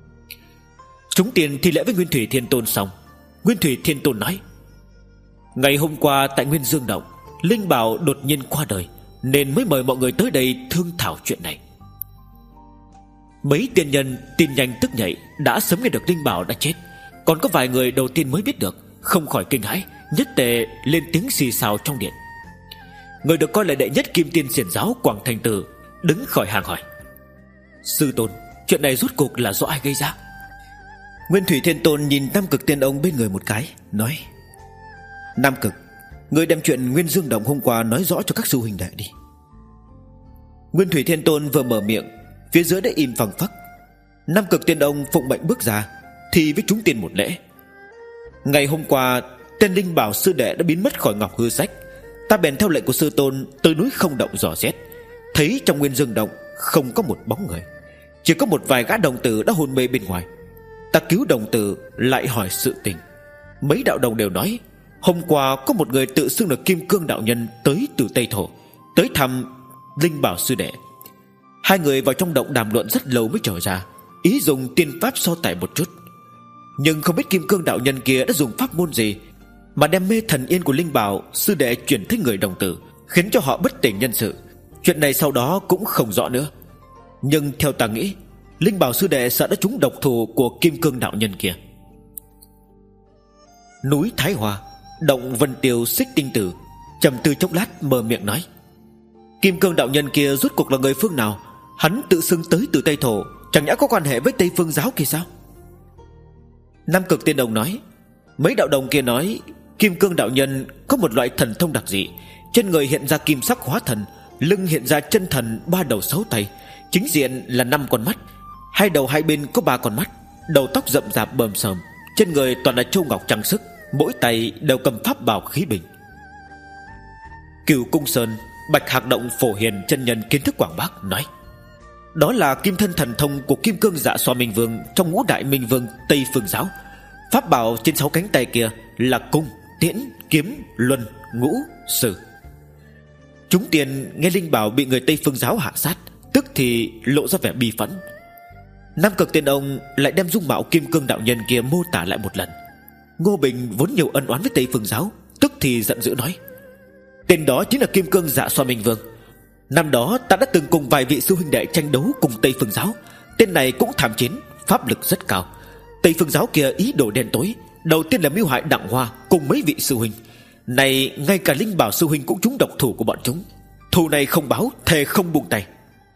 Chúng tiền thi lễ với Nguyên Thủy Thiên Tôn xong, Nguyên Thủy Thiên Tôn nói: ngày hôm qua tại Nguyên Dương Động, Linh Bảo đột nhiên qua đời, nên mới mời mọi người tới đây thương thảo chuyện này. Mấy tiên nhân tin nhanh tức nhạy đã sớm nghe được Linh Bảo đã chết, còn có vài người đầu tiên mới biết được, không khỏi kinh hãi, nhất tề lên tiếng xì xào trong điện. Người được coi là đệ nhất kim tiên xiển giáo Quảng Thành Tử đứng khỏi hàng hỏi: sư tôn, chuyện này rốt cuộc là do ai gây ra? Nguyên Thủy Thiên Tôn nhìn Nam Cực Tiên Ông bên người một cái, nói: Nam Cực, người đem chuyện Nguyên Dương Động hôm qua nói rõ cho các sư huynh đệ đi. Nguyên Thủy Thiên Tôn vừa mở miệng, phía dưới đã im phăng phắc. Nam Cực Tiên Ông phụng mệnh bước ra, thì với chúng tiên một lễ: ngày hôm qua tên Linh Bảo sư đệ đã biến mất khỏi Ngọc Hư Sách, ta bèn theo lệnh của sư tôn tới núi Không Động dò xét, thấy trong Nguyên Dương Động không có một bóng người, chỉ có một vài gã đồng tử đã hôn mê bên ngoài. Ta cứu đồng tử lại hỏi sự tình, mấy đạo đồng đều nói hôm qua có một người tự xưng là Kim Cương đạo nhân tới từ Tây Thổ, tới thăm Linh Bảo sư đệ. Hai người vào trong động đàm luận rất lâu mới trở ra, ý dùng tiên pháp so tài một chút. Nhưng không biết Kim Cương đạo nhân kia đã dùng pháp môn gì mà đem mê thần yên của Linh Bảo sư đệ chuyển tới người đồng tử, khiến cho họ bất tỉnh nhân sự. Chuyện này sau đó cũng không rõ nữa. Nhưng theo ta nghĩ, Linh Bảo sư đệ sợ đã trúng độc thủ của Kim Cương đạo nhân kia. Núi Thái Hòa, động Vân Tiêu Xích Tinh Tử trầm tư chốc lát mở miệng nói: Kim Cương đạo nhân kia rốt cuộc là người phương nào? Hắn tự xưng tới từ Tây Thổ, chẳng nhẽ có quan hệ với Tây Phương giáo kia sao? Nam Cực Tiên Đồng nói: mấy đạo đồng kia nói Kim Cương đạo nhân có một loại thần thông đặc dị, trên người hiện ra kim sắc hóa thần, lưng hiện ra chân thần ba đầu sáu tay, chính diện là năm con mắt, hai đầu hai bên có ba con mắt, đầu tóc rậm rạp bờm sờm, trên người toàn là châu ngọc trang sức, mỗi tay đều cầm pháp bảo khí bình. Cửu Cung Sơn, Bạch Hạc Động Phổ Hiền chân nhân kiến thức quảng bác nói: đó là kim thân thần thông của Kim Cương Dạ Xoa Minh Vương trong ngũ đại Minh Vương Tây Phương giáo. Pháp bảo trên sáu cánh tay kia là cung, tiễn, kiếm, luân, ngũ, sử. Chúng tiền nghe Linh Bảo bị người Tây Phương giáo hạ sát, tức thì lộ ra vẻ bi phẫn. Nam Cực Tiên Ông lại đem dung mạo Kim Cương đạo nhân kia mô tả lại một lần. Ngô Bình vốn nhiều ân oán với Tây Phương giáo, tức thì giận dữ nói: tên đó chính là Kim Cương Dạ Xoa Minh Vương. Năm đó ta đã từng cùng vài vị sư huynh đệ tranh đấu cùng Tây Phương giáo. Tên này cũng tham chiến, pháp lực rất cao. Tây Phương giáo kia ý đồ đen tối, đầu tiên là mưu hại Đặng Hoa cùng mấy vị sư huynh. Này ngay cả Linh Bảo sư huynh cũng trúng độc thủ của bọn chúng. Thù này không báo, thề không buông tay.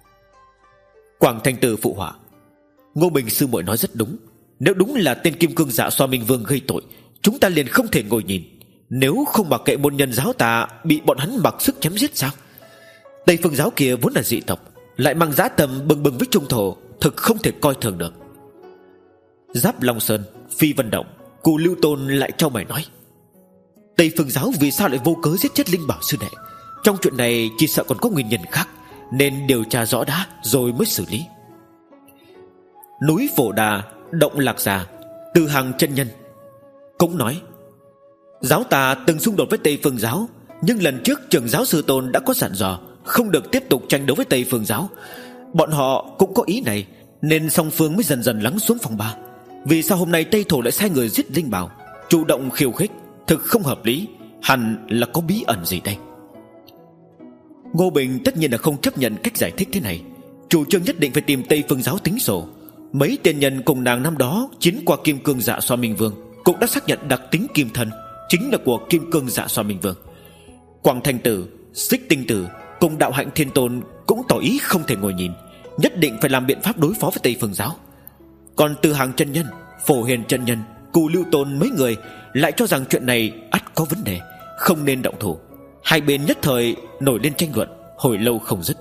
Quảng Thành Tử phụ họa: Ngô Bình sư muội nói rất đúng. Nếu đúng là tên Kim Cương Dạ Xoa Minh Vương gây tội, chúng ta liền không thể ngồi nhìn. Nếu không mặc kệ môn nhân giáo ta bị bọn hắn mặc sức chém giết sao? Tây Phương giáo kia vốn là dị tộc, lại mang giá tầm bừng bừng với trung thổ, thực không thể coi thường được. Giáp Long Sơn, Phi Vân Động, Cù Lưu Tôn lại trao mày nói: Tây Phương giáo vì sao lại vô cớ giết chết Linh Bảo sư đệ? Trong chuyện này chỉ sợ còn có nguyên nhân khác, nên điều tra rõ đã rồi mới xử lý. Núi Phổ Đà, Động Lạc Già, Từ Hàng chân nhân cũng nói: giáo ta từng xung đột với Tây Phương giáo, nhưng lần trước trưởng giáo sư tôn đã có dặn dò không được tiếp tục tranh đấu với Tây Phương giáo. Bọn họ cũng có ý này, nên song phương mới dần dần lắng xuống phòng ba. Vì sao hôm nay Tây Thổ lại sai người giết Linh Bảo, chủ động khiêu khích, thực không hợp lý. Hẳn là có bí ẩn gì đây? Ngô Bình tất nhiên là không chấp nhận cách giải thích thế này, chủ trương nhất định phải tìm Tây Phương giáo tính sổ. Mấy tiên nhân cùng nàng năm đó chiến qua Kim Cương Dạ Xoa Minh Vương cũng đã xác nhận đặc tính kim thân chính là của Kim Cương Dạ Xoa Minh Vương. Quảng Thành Tử, Xích Tinh Tử cùng Đạo Hạnh Thiên Tôn cũng tỏ ý không thể ngồi nhìn, nhất định phải làm biện pháp đối phó với Tây Phương giáo. Còn Từ Hàng chân nhân, Phổ Hiền chân nhân, Cù Lưu Tôn mấy người lại cho rằng chuyện này ắt có vấn đề, không nên động thủ. Hai bên nhất thời nổi lên tranh luận hồi lâu không dứt.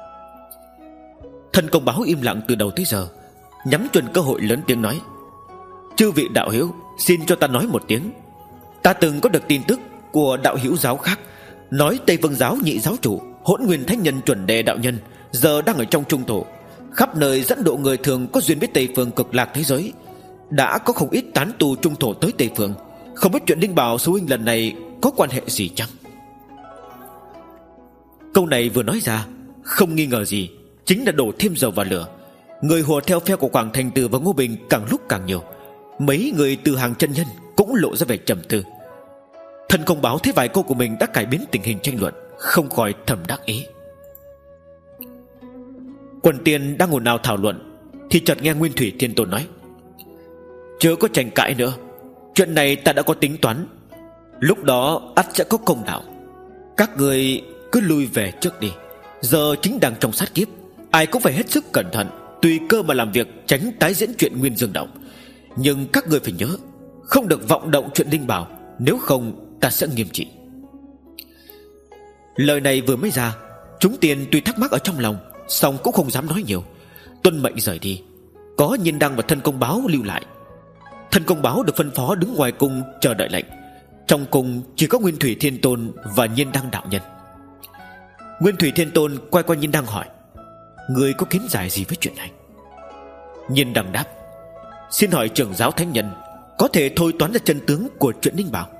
Thân Công Báo im lặng từ đầu tới giờ, nhắm chuẩn cơ hội lớn tiếng nói: Chư vị đạo hữu, xin cho ta nói một tiếng. Ta từng có được tin tức của đạo hữu giáo khác, nói Tây Phương giáo nhị giáo chủ Hỗn Nguyên Thánh Nhân chuẩn đề đạo nhân giờ đang ở trong trung thổ, khắp nơi dẫn độ người thường có duyên với Tây Phương cực lạc thế giới. Đã có không ít tán tu trung thổ tới Tây Phương. Không biết chuyện Đinh Bảo sư huynh lần này có quan hệ gì chăng? Câu này vừa nói ra, không nghi ngờ gì, chính là đổ thêm dầu vào lửa. Người hùa theo phe của Quảng Thành Tử và Ngô Bình càng lúc càng nhiều. Mấy người từ hàng chân nhân cũng lộ ra vẻ trầm tư. Thân Công Báo thấy vài câu của mình đã cải biến tình hình tranh luận, không khỏi thầm đắc ý. Quần tiền đang ồn ào thảo luận thì chợt nghe Nguyên Thủy Thiên Tôn nói: chớ có tranh cãi nữa, chuyện này ta đã có tính toán. Lúc đó ắt sẽ có công đạo. Các người cứ lui về trước đi. Giờ chính đang trong sát kiếp, ai cũng phải hết sức cẩn thận, tùy cơ mà làm việc, tránh tái diễn chuyện Nguyên Dương Động. Nhưng các người phải nhớ, không được vọng động chuyện Đinh Bảo, nếu không ta sẽ nghiêm trị. Lời này vừa mới ra, chúng tiền tuy thắc mắc ở trong lòng, song cũng không dám nói nhiều, tuân mệnh rời đi. Có Nhiên Đăng và Thân Công Báo lưu lại. Thân Công Báo được phân phó đứng ngoài cung chờ đợi lệnh. Trong cung chỉ có Nguyên Thủy Thiên Tôn và Nhiên Đăng đạo nhân. Nguyên Thủy Thiên Tôn quay qua Nhiên Đăng hỏi: người có kiến giải gì với chuyện này? Nhiên Đăng đáp: xin hỏi trưởng giáo thánh nhân có thể thôi toán ra chân tướng của chuyện Đinh Bảo.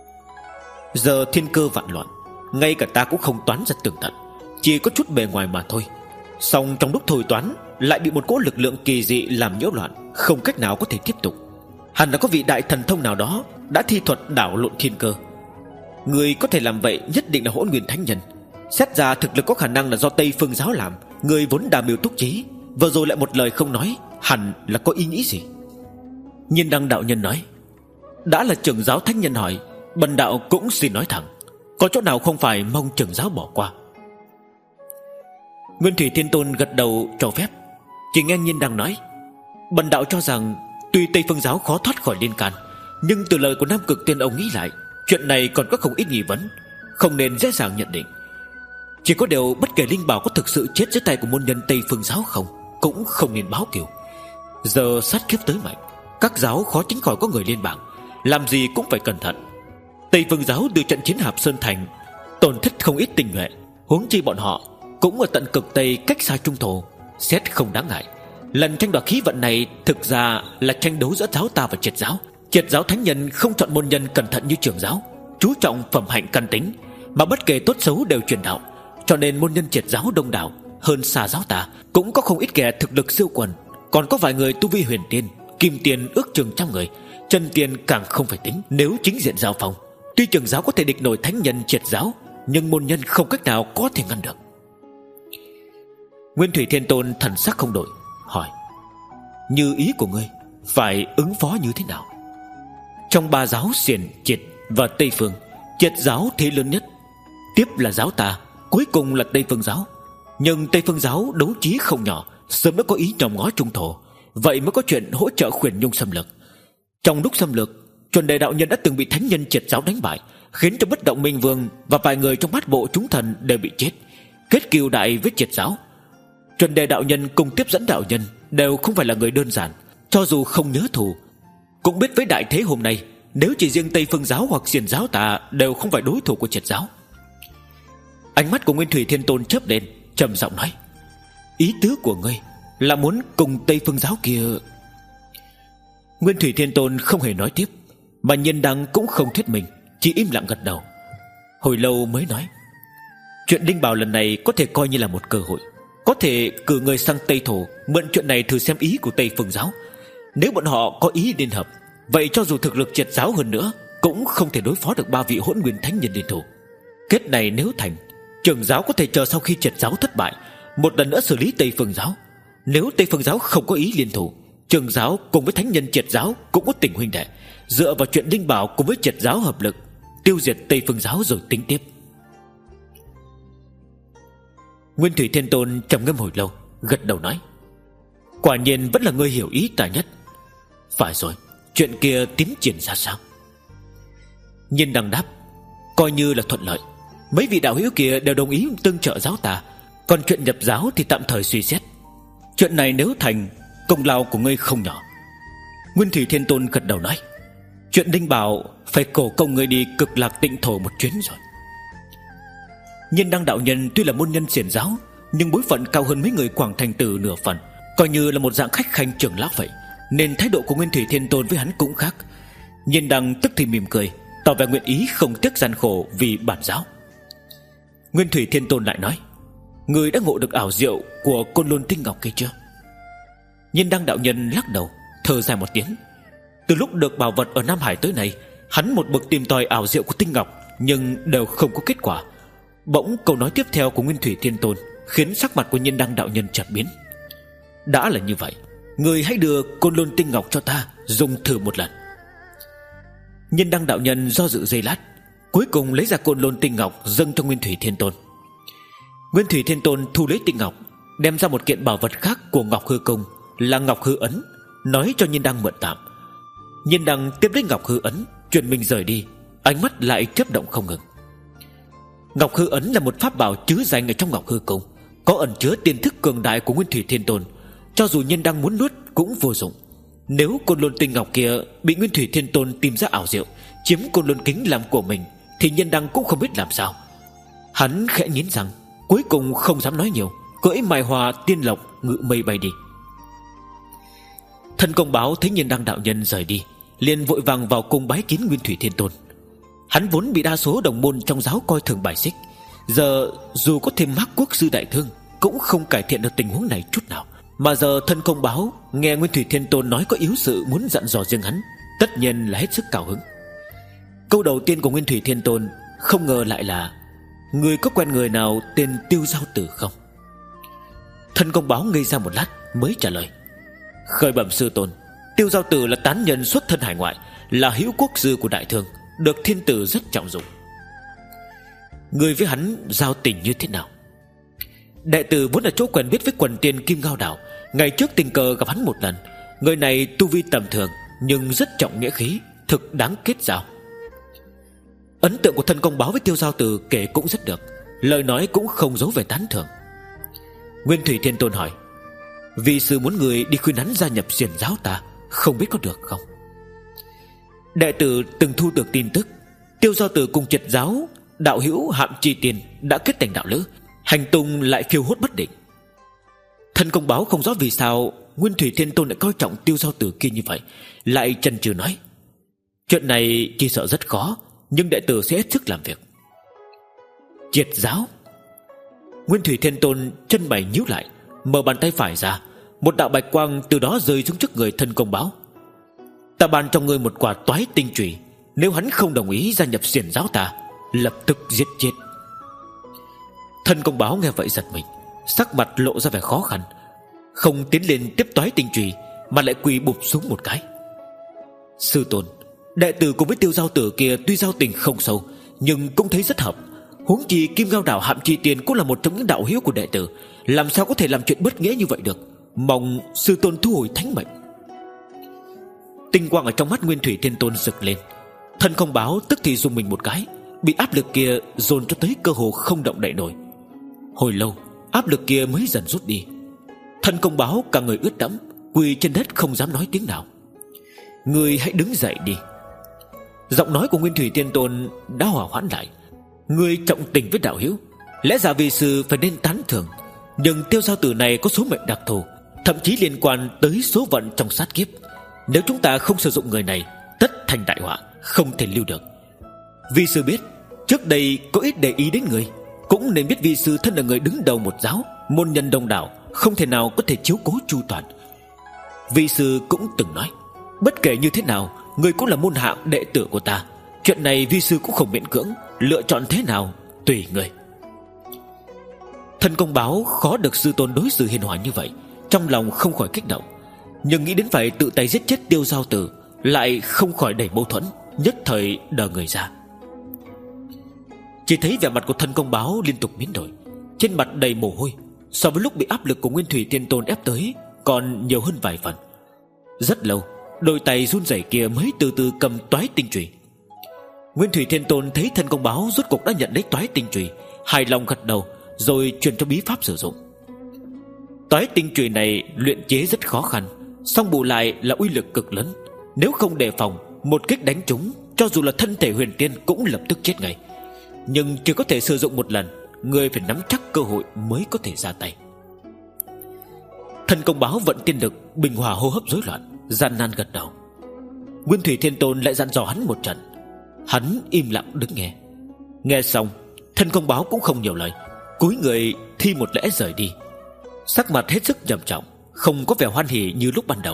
Giờ thiên cơ vạn loạn, ngay cả ta cũng không toán ra tường tận, chỉ có chút bề ngoài mà thôi. Song trong lúc thôi toán lại bị một cỗ lực lượng kỳ dị làm nhiễu loạn, không cách nào có thể tiếp tục. Hẳn là có vị đại thần thông nào đó đã thi thuật đảo lộn thiên cơ. Người có thể làm vậy nhất định là Hỗn Nguyên Thánh Nhân. Xét ra thực lực có khả năng là do Tây Phương giáo làm. Người vốn đa mưu túc trí, vừa rồi lại một lời không nói, hẳn là có ý nghĩ gì? Nhiên Đăng đạo nhân nói: đã là trưởng giáo thánh nhân hỏi, bần đạo cũng xin nói thẳng, có chỗ nào không phải mong trưởng giáo bỏ qua. Nguyên Thủy Thiên Tôn gật đầu cho phép. Chỉ nghe Nhiên Đăng nói: bần đạo cho rằng tuy Tây Phương giáo khó thoát khỏi liên can, nhưng từ lời của Nam Cực Tiên ông nghĩ lại, chuyện này còn có không ít nghi vấn, không nên dễ dàng nhận định. Chỉ có điều bất kể Linh Bảo có thực sự chết dưới tay của môn nhân Tây Phương giáo không, cũng không nên báo kiều. Giờ sát kiếp tới mạnh, các giáo khó tránh khỏi có người liên bảng, làm gì cũng phải cẩn thận. Tây Phương giáo từ trận chiến Hạp Sơn Thành tổn thất không ít tinh nhuệ, huống chi bọn họ cũng ở tận cực Tây cách xa trung thổ, xét không đáng ngại. Lần tranh đoạt khí vận này thực ra là tranh đấu giữa giáo ta và triệt giáo. Triệt giáo thánh nhân không chọn môn nhân cẩn thận như trưởng giáo, chú trọng phẩm hạnh căn tính, mà bất kể tốt xấu đều truyền đạo. Cho nên môn nhân triệt giáo đông đảo hơn xa giáo ta, cũng có không ít kẻ thực lực siêu quần, còn có vài người tu vi huyền tiên, kim tiền ước chừng trăm người, chân tiền càng không phải tính. Nếu chính diện giao phong, tuy trưởng giáo có thể địch nổi thánh nhân triệt giáo, nhưng môn nhân không cách nào có thể ngăn được. Nguyên Thủy Thiên Tôn thần sắc không đổi, hỏi: như ý của ngươi, phải ứng phó như thế nào? Trong ba giáo Xiển, Triệt và Tây Phương, Triệt giáo thế lớn nhất, tiếp là giáo ta, cuối cùng là Tây Phương giáo. Nhưng Tây Phương giáo đấu trí không nhỏ, sớm đã có ý nhòm ngó trung thổ, vậy mới có chuyện hỗ trợ Khuyển Nhung xâm lược. Trong lúc xâm lược, Chuẩn Đề đạo nhân đã từng bị thánh nhân Triệt giáo đánh bại, khiến cho Bất Động Minh Vương và vài người trong bát bộ chúng thần đều bị chết, kết cừu đại với Triệt giáo. Chuẩn Đề đạo nhân cùng tiếp dẫn đạo nhân đều không phải là người đơn giản, cho dù không nhớ thù, cũng biết với đại thế hôm nay, nếu chỉ riêng Tây Phương giáo hoặc Xiển giáo ta đều không phải đối thủ của Triệt giáo. Ánh mắt của Nguyên Thủy Thiên Tôn chớp lên, trầm giọng nói: ý tứ của ngươi là muốn cùng Tây Phương giáo kia? Nguyên Thủy Thiên Tôn không hề nói tiếp, mà Nhiên Đăng cũng không thuyết mình, chỉ im lặng gật đầu. Hồi lâu mới nói: chuyện Đinh Bảo lần này có thể coi như là một cơ hội, có thể cử người sang Tây Thổ mượn chuyện này thử xem ý của Tây Phương giáo. Nếu bọn họ có ý liên hợp, vậy cho dù thực lực Triệt giáo hơn nữa cũng không thể đối phó được ba vị Hỗn Nguyên Thánh Nhân liên thủ. Kết này nếu thành, trưởng giáo có thể chờ sau khi Triệt giáo thất bại, một lần nữa xử lý Tây Phương giáo. Nếu Tây Phương giáo không có ý liên thủ, trưởng giáo cùng với thánh nhân Triệt giáo cũng có tình huynh đệ, dựa vào chuyện Đinh Bảo cùng với Triệt giáo hợp lực tiêu diệt Tây Phương giáo rồi tính tiếp. Nguyên Thủy Thiên Tôn trầm ngâm hồi lâu, gật đầu nói: quả nhiên vẫn là ngươi hiểu ý ta nhất. Phải rồi, chuyện kia tiến triển ra sao? Nhiên Đăng đáp: coi như là thuận lợi, mấy vị đạo hữu kia đều đồng ý tương trợ giáo ta, còn chuyện nhập giáo thì tạm thời suy xét. Chuyện này nếu thành, công lao của ngươi không nhỏ. Nguyên Thủy Thiên Tôn gật đầu nói: Chuyện Đinh Bảo phải cổ công người đi Cực Lạc Tịnh Thổ một chuyến rồi. Nhiên Đăng đạo nhân tuy là môn nhân xiển giáo, nhưng bối phận cao hơn mấy người Quảng Thành Tử nửa phần, coi như là một dạng khách khanh trưởng lão vậy, nên thái độ của Nguyên Thủy Thiên Tôn với hắn cũng khác. Nhiên Đăng tức thì mỉm cười, tỏ vẻ nguyện ý không tiếc gian khổ vì bản giáo. Nguyên Thủy Thiên Tôn lại nói: Người đã ngộ được ảo diệu của Côn Lôn Tinh Ngọc kia chưa? Nhiên Đăng đạo nhân lắc đầu, thở dài một tiếng. Từ lúc được bảo vật ở Nam Hải tới nay, hắn một bậc tìm tòi ảo diệu của Tinh Ngọc, nhưng đều không có kết quả. Bỗng câu nói tiếp theo của Nguyên Thủy Thiên Tôn khiến sắc mặt của Nhiên Đăng đạo nhân chợt biến. Đã là như vậy, người hãy đưa Côn Lôn Tinh Ngọc cho ta dùng thử một lần. Nhiên Đăng đạo nhân do dự giây lát, cuối cùng lấy ra Côn Lôn Tinh Ngọc dâng cho Nguyên Thủy Thiên Tôn. Nguyên Thủy Thiên Tôn thu lấy Tinh Ngọc, đem ra một kiện bảo vật khác của Ngọc Hư Công là Ngọc Hư Ấn, nói cho Nhiên Đăng mượn tạm. Nhiên Đăng tiếp lấy Ngọc Hư Ấn, chuyển mình rời đi, ánh mắt lại chớp động không ngừng. Ngọc Hư Ấn là một pháp bảo chứa danh ở trong Ngọc Hư Công, có ẩn chứa tiên thức cường đại của Nguyên Thủy Thiên Tôn, cho dù Nhiên Đăng muốn nuốt cũng vô dụng. Nếu Côn Lôn Tinh Ngọc kia bị Nguyên Thủy Thiên Tôn tìm ra ảo diệu, chiếm Côn Lôn Kính làm của mình, thì Nhiên Đăng cũng không biết làm sao. Hắn khẽ nghiến răng, cuối cùng không dám nói nhiều, cưỡi Mai Hoa Tiên Lộc ngự mây bay đi. Thân Công Báo thấy Nhiên Đăng đạo nhân rời đi, liền vội vàng vào cung bái kiến Nguyên Thủy Thiên Tôn. Hắn vốn bị đa số đồng môn trong giáo coi thường bài xích, giờ dù có thêm Mác Quốc sư đại thương cũng không cải thiện được tình huống này chút nào. Mà giờ Thân Công Báo nghe Nguyên Thủy Thiên Tôn nói có yếu sự muốn dặn dò riêng hắn, tất nhiên là hết sức cao hứng. Câu đầu tiên của Nguyên Thủy Thiên Tôn không ngờ lại là: Người có quen người nào tên Tiêu Giao Tử không? Thân Công Báo ngây ra một lát mới trả lời: Khởi bẩm sư tôn, Tiêu Giao Tử là tán nhân xuất thân hải ngoại, là hữu quốc sư của đại thương, được thiên tử rất trọng dụng. Người với hắn giao tình như thế nào? Đệ tử vốn là chỗ quen biết với quần tiên Kim Ngao Đảo, ngày trước tình cờ gặp hắn một lần. Người này tu vi tầm thường nhưng rất trọng nghĩa khí, thực đáng kết giao. Ấn tượng của Thân Công Báo với Tiêu Giao Tử kể cũng rất được, lời nói cũng không giấu về tán thưởng. Nguyên Thủy Thiên Tôn hỏi: Vì sư muốn người đi khuyên hắn gia nhập xiển giáo ta, không biết có được không? Đệ tử từng thu được tin tức, Tiêu Giao Tử cùng Triệt giáo đạo hữu Hạm Chi Tiên đã kết thành đạo lữ, hành tung lại phiêu hốt bất định. Thân Công Báo không rõ vì sao Nguyên Thủy Thiên Tôn lại coi trọng Tiêu Giao Tử kia như vậy, lại chần chừ nói: Chuyện này chỉ sợ rất khó, nhưng đệ tử sẽ hết sức làm việc. Triệt giáo? Nguyên Thủy Thiên Tôn chân mày nhíu lại, mở bàn tay phải ra, một đạo bạch quang từ đó rơi xuống trước người Thân Công Báo. Ta ban cho ngươi một quả toái tinh chùy, nếu hắn không đồng ý gia nhập xiển giáo ta, lập tức giết chết. Thân Công Báo nghe vậy giật mình, sắc mặt lộ ra vẻ khó khăn, không tiến lên tiếp toái tinh chùy, mà lại quỳ bụp xuống một cái. Sư tôn, đệ tử cùng với Tiêu Giao Tử kia tuy giao tình không sâu, nhưng cũng thấy rất hợp. Huống chi Kim Ngao Đảo Hạm Chi Tiên cũng là một trong những đạo hữu của đệ tử, làm sao có thể làm chuyện bất nghĩa như vậy được. Mong sư tôn thu hồi thánh mệnh. Tinh quang ở trong mắt Nguyên Thủy Thiên Tôn rực lên. Thân Công Báo tức thì dùng mình một cái, bị áp lực kia dồn cho tới cơ hồ không động đậy nổi. Hồi lâu áp lực kia mới dần rút đi. Thân Công Báo cả người ướt đẫm, quỳ trên đất không dám nói tiếng nào. Người hãy đứng dậy đi. Giọng nói của Nguyên Thủy Thiên Tôn đã hòa hoãn lại. Người trọng tình với đạo hữu, lẽ ra vì sư phải nên tán thưởng, nhưng Tiêu Giao Tử này có số mệnh đặc thù, thậm chí liên quan tới số phận trong sát kiếp. Nếu chúng ta không sử dụng người này, tất thành đại họa, không thể lưu được. Vi sư biết trước đây có ít để ý đến người, cũng nên biết vi sư thân là người đứng đầu một giáo, môn nhân đông đảo, không thể nào có thể chiếu cố chu toàn. Vi sư cũng từng nói, bất kể như thế nào, người cũng là môn hạ đệ tử của ta. Chuyện này vi sư cũng không miễn cưỡng, lựa chọn thế nào tùy người. Thân Công Báo khó được sư tôn đối xử hiền hòa như vậy, trong lòng không khỏi kích động, nhưng nghĩ đến phải tự tay giết chết Tiêu Giao Tử, lại không khỏi đầy mâu thuẫn, nhất thời đờ người ra. Chỉ thấy vẻ mặt của Thân Công Báo liên tục biến đổi, trên mặt đầy mồ hôi, so với lúc bị áp lực của Nguyên Thủy Thiên Tôn ép tới còn nhiều hơn vài phần. Rất lâu, đôi tay run rẩy kia mới từ từ cầm toái tinh chùy. Nguyên Thủy Thiên Tôn thấy Thân Công Báo rốt cuộc đã nhận lấy toái tinh chùy, hài lòng gật đầu, rồi truyền cho bí pháp sử dụng. Toái tinh chùy này luyện chế rất khó khăn, song bù lại là uy lực cực lớn. Nếu không đề phòng, một kích đánh trúng, cho dù là thân thể huyền tiên cũng lập tức chết ngay. Nhưng chỉ có thể sử dụng một lần, người phải nắm chắc cơ hội mới có thể ra tay. Thần công báo vận tiên lực, bình hòa hô hấp rối loạn, gian nan gật đầu. Nguyên Thủy Thiên Tôn lại dặn dò hắn một trận. Hắn im lặng đứng nghe. Nghe xong, thần công báo cũng không nhiều lời, cúi người thi một lễ rời đi, sắc mặt hết sức trầm trọng, không có vẻ hoan hỉ như lúc ban đầu.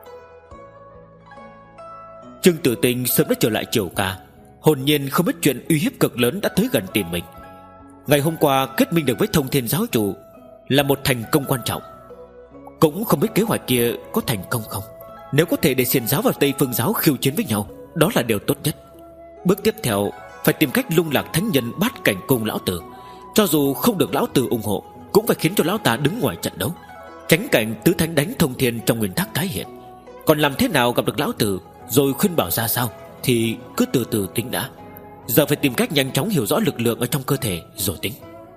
Trương Tử Tinh sớm đã trở lại Triều Ca, hồn nhiên không biết chuyện uy hiếp cực lớn đã tới gần tìm mình. Ngày hôm qua kết minh được với Thông Thiên giáo chủ là một thành công quan trọng, cũng không biết kế hoạch kia có thành công không. Nếu có thể để Xiển giáo và Tây Phương giáo khiêu chiến với nhau, đó là điều tốt nhất. Bước tiếp theo phải tìm cách lung lạc thánh nhân Bát Cảnh cùng lão tử. Cho dù không được lão tử ủng hộ, cũng phải khiến cho lão ta đứng ngoài trận đấu, tránh cảnh tứ thánh đánh Thông Thiên trong nguyên tắc tái hiện. Còn làm thế nào gặp được lão tử, rồi khuyên bảo ra sao, thì cứ từ từ tính đã. Giờ phải tìm cách nhanh chóng hiểu rõ lực lượng ở trong cơ thể rồi tính.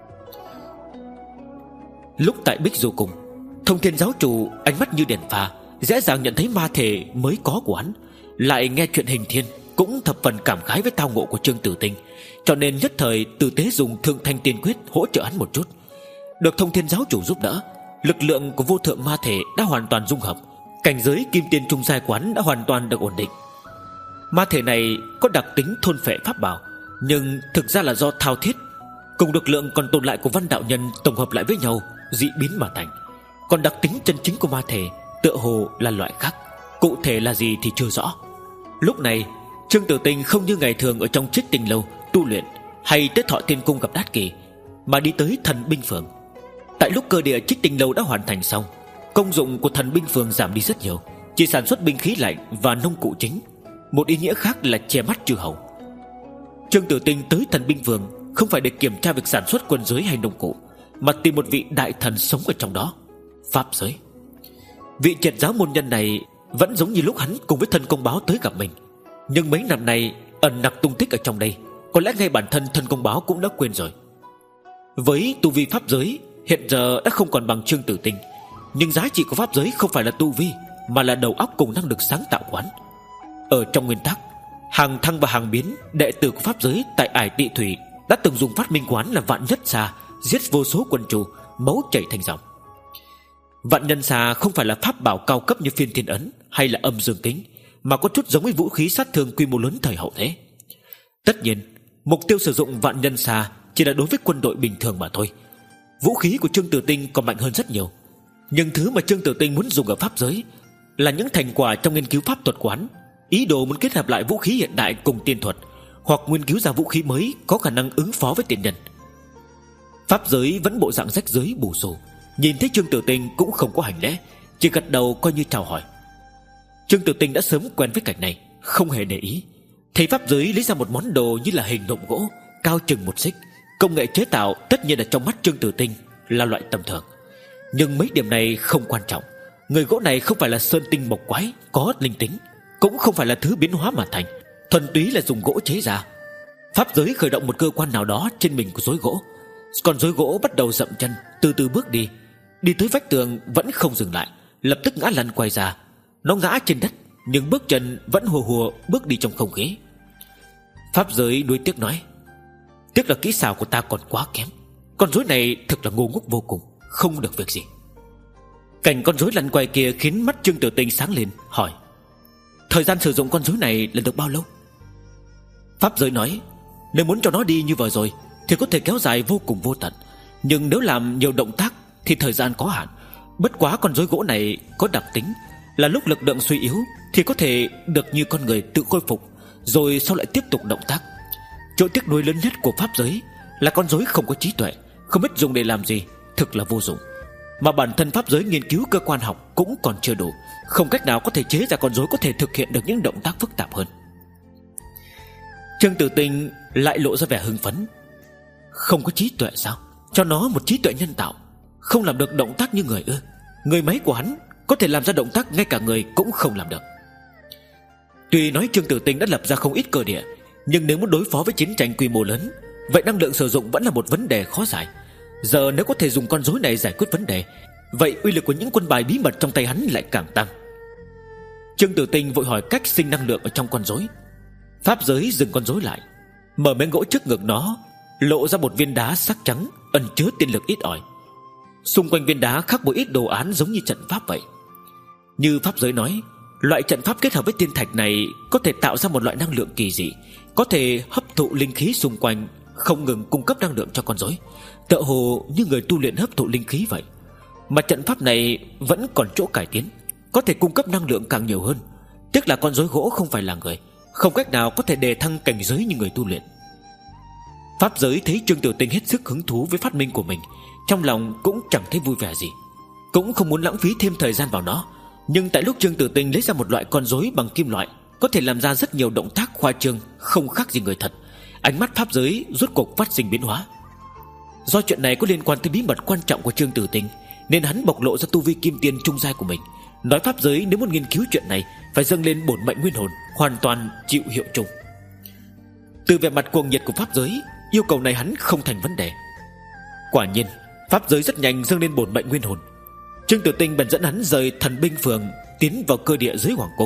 Lúc tại Bích Du Cung, Thông Thiên giáo chủ ánh mắt như đèn pha, dễ dàng nhận thấy ma thể mới có của hắn, lại nghe chuyện Hình Thiên, cũng thập phần cảm khái với tao ngộ của Trương Tử Tinh, cho nên nhất thời tử tế dùng Thượng Thanh Tiên Quyết hỗ trợ hắn một chút. Được Thông Thiên giáo chủ giúp đỡ, lực lượng của vô thượng ma thể đã hoàn toàn dung hợp, cảnh giới kim tiên trung giai quán đã hoàn toàn được ổn định. Ma thể này có đặc tính thôn phệ pháp bảo, nhưng thực ra là do thao thiết cùng lực lượng còn tồn lại của Văn đạo nhân tổng hợp lại với nhau dị biến mà thành. Còn đặc tính chân chính của ma thể tựa hồ là loại khác, cụ thể là gì thì chưa rõ. Lúc này Trương Tử Tinh không như ngày thường ở trong Trích Tinh lâu tu luyện, hay tới Thọ Tiên Cung gặp Đát Kỳ, mà đi tới Thần Binh Phường. Tại lúc cơ địa Trích Tinh lâu đã hoàn thành xong, công dụng của Thần Binh Phường giảm đi rất nhiều, chỉ sản xuất binh khí lạnh và nông cụ chính. Một ý nghĩa khác là che mắt chư hầu. Trương Tử Tinh tới Thần Binh Phường không phải để kiểm tra việc sản xuất quân giới hay nông cụ, mà tìm một vị đại thần sống ở trong đó, pháp giới. Vị triệt giáo môn nhân này vẫn giống như lúc hắn cùng với Thân Công Báo tới gặp mình, nhưng mấy năm nay ẩn nặc tung tích ở trong đây, có lẽ ngay bản thân Thân Công Báo cũng đã quên rồi. Với tu vi pháp giới hiện giờ đã không còn bằng Trương Tử Tinh, nhưng giá trị của pháp giới không phải là tu vi, mà là đầu óc cùng năng lực sáng tạo quán. Ở trong nguyên tắc, hàng thăng và hàng biến, đệ tử của pháp giới tại Ải Tị Thủy đã từng dùng phát minh quán là Vạn Nhất Xà giết vô số quân trù, máu chảy thành dòng. Vạn Nhân Xà không phải là pháp bảo cao cấp như Phiên Thiên Ấn hay là Âm Dương Kính, mà có chút giống với vũ khí sát thương quy mô lớn thời hậu thế. Tất nhiên, mục tiêu sử dụng Vạn Nhân Xà chỉ là đối với quân đội bình thường mà thôi. Vũ khí của Trương Tử Tinh còn mạnh hơn rất nhiều, nhưng thứ mà Trương Tử Tinh muốn dùng ở pháp giới là những thành quả trong nghiên cứu pháp thuật quán, ý đồ muốn kết hợp lại vũ khí hiện đại cùng tiên thuật, hoặc nghiên cứu ra vũ khí mới có khả năng ứng phó với tiền nhân. Pháp giới vẫn bộ dạng rách rưới bù xù, nhìn thấy Trương Tử Tinh cũng không có hành lễ, chỉ gật đầu coi như chào hỏi. Trương Tử Tinh đã sớm quen với cảnh này, không hề để ý. Thấy pháp giới lấy ra một món đồ như là hình nộm gỗ, cao chừng một xích, công nghệ chế tạo tất nhiên là trong mắt Trương Tử Tinh là loại tầm thường. Nhưng mấy điểm này không quan trọng. Người gỗ này không phải là sơn tinh mộc quái có linh tính, cũng không phải là thứ biến hóa mà thành, thuần túy là dùng gỗ chế ra. Pháp giới khởi động một cơ quan nào đó trên mình của rối gỗ, còn rối gỗ bắt đầu dậm chân, từ từ bước đi, đi tới vách tường vẫn không dừng lại, lập tức ngã lăn quay ra. Nó ngã trên đất, nhưng bước chân vẫn hùa hùa bước đi trong không khí. Pháp giới nuối tiếc nói: tiếc là kỹ xảo của ta còn quá kém, con rối này thực là ngu ngốc vô cùng, không được việc gì. Cảnh con rối lăn quay kia khiến mắt Trương Tử Tinh sáng lên, hỏi: thời gian sử dụng con rối này là được bao lâu? Pháp giới nói: nếu muốn cho nó đi như vừa rồi thì có thể kéo dài vô cùng vô tận, nhưng nếu làm nhiều động tác thì thời gian có hạn. Bất quá con rối gỗ này có đặc tính là lúc lực lượng suy yếu thì có thể được như con người tự khôi phục, rồi sau lại tiếp tục động tác. Chỗ tiếc nuối lớn nhất của pháp giới là con rối không có trí tuệ, không biết dùng để làm gì, thực là vô dụng. Mà bản thân pháp giới nghiên cứu cơ quan học cũng còn chưa đủ, không cách nào có thể chế ra con rối có thể thực hiện được những động tác phức tạp hơn. Trương Tử Tinh lại lộ ra vẻ hưng phấn. Không có trí tuệ sao? Cho nó một trí tuệ nhân tạo, không làm được động tác như người ư? Người máy của hắn có thể làm ra động tác ngay cả người cũng không làm được. Tuy nói Trương Tử Tinh đã lập ra không ít cơ địa, nhưng nếu muốn đối phó với chiến tranh quy mô lớn, vậy năng lượng sử dụng vẫn là một vấn đề khó giải. Giờ nếu có thể dùng con rối này giải quyết vấn đề, vậy uy lực của những quân bài bí mật trong tay hắn lại càng tăng. Trương Tử Tinh vội hỏi cách sinh năng lượng ở trong con rối. Pháp giới dừng con rối lại, mở miếng gỗ trước ngực nó, lộ ra một viên đá sắc trắng ẩn chứa tiên lực ít ỏi. Xung quanh viên đá khắc một ít đồ án giống như trận pháp vậy. Như pháp giới nói, loại trận pháp kết hợp với tiên thạch này có thể tạo ra một loại năng lượng kỳ dị, có thể hấp thụ linh khí xung quanh, không ngừng cung cấp năng lượng cho con rối, tựa hồ như người tu luyện hấp thụ linh khí vậy. Mà trận pháp này vẫn còn chỗ cải tiến, có thể cung cấp năng lượng càng nhiều hơn. Tiếc là con rối gỗ không phải là người, không cách nào có thể đề thăng cảnh giới như người tu luyện. Pháp giới thấy Trương Tử Tinh hết sức hứng thú với phát minh của mình, trong lòng cũng chẳng thấy vui vẻ gì, cũng không muốn lãng phí thêm thời gian vào nó. Nhưng tại lúc Trương Tử Tinh lấy ra một loại con rối bằng kim loại, có thể làm ra rất nhiều động tác khoa trương, không khác gì người thật, ánh mắt pháp giới rốt cuộc phát sinh biến hóa. Do chuyện này có liên quan tới bí mật quan trọng của Trương Tử Tinh, nên hắn bộc lộ ra tu vi kim tiên trung giai của mình, nói pháp giới nếu muốn nghiên cứu chuyện này phải dâng lên bổn mệnh nguyên hồn, hoàn toàn chịu hiệu chung. Từ vẻ mặt cuồng nhiệt của pháp giới, yêu cầu này hắn không thành vấn đề. Quả nhiên pháp giới rất nhanh dâng lên bổn mệnh nguyên hồn. Trương Tử Tinh bèn dẫn hắn rời thần binh phường, tiến vào cơ địa dưới hoàng cung.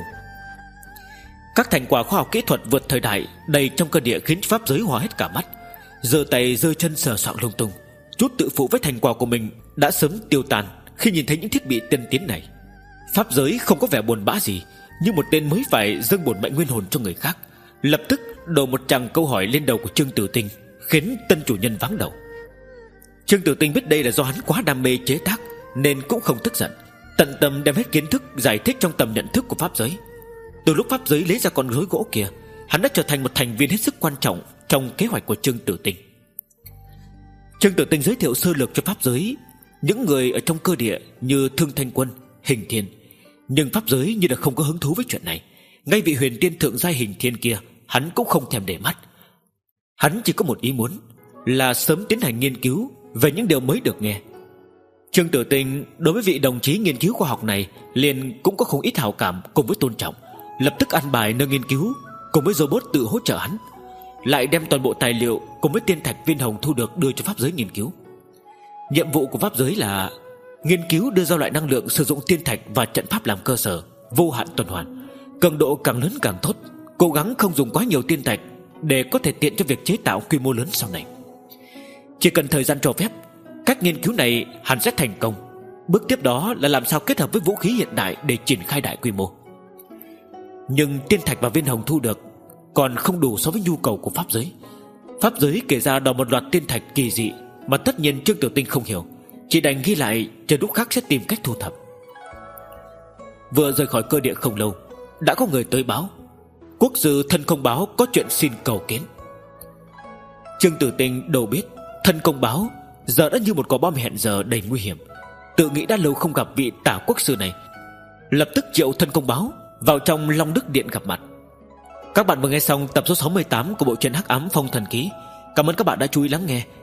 Các thành quả khoa học kỹ thuật vượt thời đại đầy trong cơ địa khiến pháp giới hòa hết cả mắt, giơ tay giơ chân sờ soạng lung tung. Chút tự phụ với thành quả của mình đã sớm tiêu tan khi nhìn thấy những thiết bị tiên tiến này. Pháp giới không có vẻ buồn bã gì, như một tên mới phải dâng bổn mệnh nguyên hồn cho người khác, lập tức đổ một tràng câu hỏi lên đầu của Trương Tử Tinh, khiến tân chủ nhân váng đầu. Trương Tử Tinh biết đây là do hắn quá đam mê chế tác, nên cũng không tức giận, tận tâm đem hết kiến thức giải thích trong tầm nhận thức của pháp giới. Từ lúc pháp giới lấy ra con rối gỗ kia, hắn đã trở thành một thành viên hết sức quan trọng trong kế hoạch của Trương Tử Tinh. Trương Tử Tinh giới thiệu sơ lược cho pháp giới những người ở trong cơ địa như Thương Thanh Quân, Hình Thiên, nhưng pháp giới như là không có hứng thú với chuyện này. Ngay vị huyền tiên thượng giai Hình Thiên kia hắn cũng không thèm để mắt. Hắn chỉ có một ý muốn là sớm tiến hành nghiên cứu về những điều mới được nghe. Trương Tử Tinh đối với vị đồng chí nghiên cứu khoa học này liền cũng có không ít hảo cảm cùng với tôn trọng, lập tức ăn bài nơi nghiên cứu cùng với robot tự hỗ trợ hắn, lại đem toàn bộ tài liệu cùng với tiên thạch viên hồng thu được đưa cho pháp giới nghiên cứu. Nhiệm vụ của pháp giới là nghiên cứu đưa ra loại năng lượng sử dụng tiên thạch và trận pháp làm cơ sở, vô hạn tuần hoàn, cường độ càng lớn càng tốt, cố gắng không dùng quá nhiều tiên thạch để có thể tiện cho việc chế tạo quy mô lớn sau này. Chỉ cần thời gian cho phép, các nghiên cứu này hẳn sẽ thành công. Bước tiếp đó là làm sao kết hợp với vũ khí hiện đại để triển khai đại quy mô. Nhưng tiên thạch và viên hồng thu được còn không đủ so với nhu cầu của pháp giới. Pháp giới kể ra đòi một loạt tiên thạch kỳ dị mà tất nhiên Trương Tử Tinh không hiểu, chỉ đành ghi lại, chờ lúc khác sẽ tìm cách thu thập. Vừa rời khỏi cơ địa không lâu, đã có người tới báo quốc sư Thân Công Báo có chuyện xin cầu kiến. Trương Tử Tinh đâu biết Thân Công Báo giờ đã như một quả bom hẹn giờ đầy nguy hiểm, tự nghĩ đã lâu không gặp vị tả quốc sư này, lập tức triệu Thân Công Báo vào trong Long Đức Điện gặp mặt. Các bạn vừa nghe xong tập số sáu mươi tám của bộ truyện Hắc Ám Phong Thần Ký. Cảm ơn các bạn đã chú ý lắng nghe.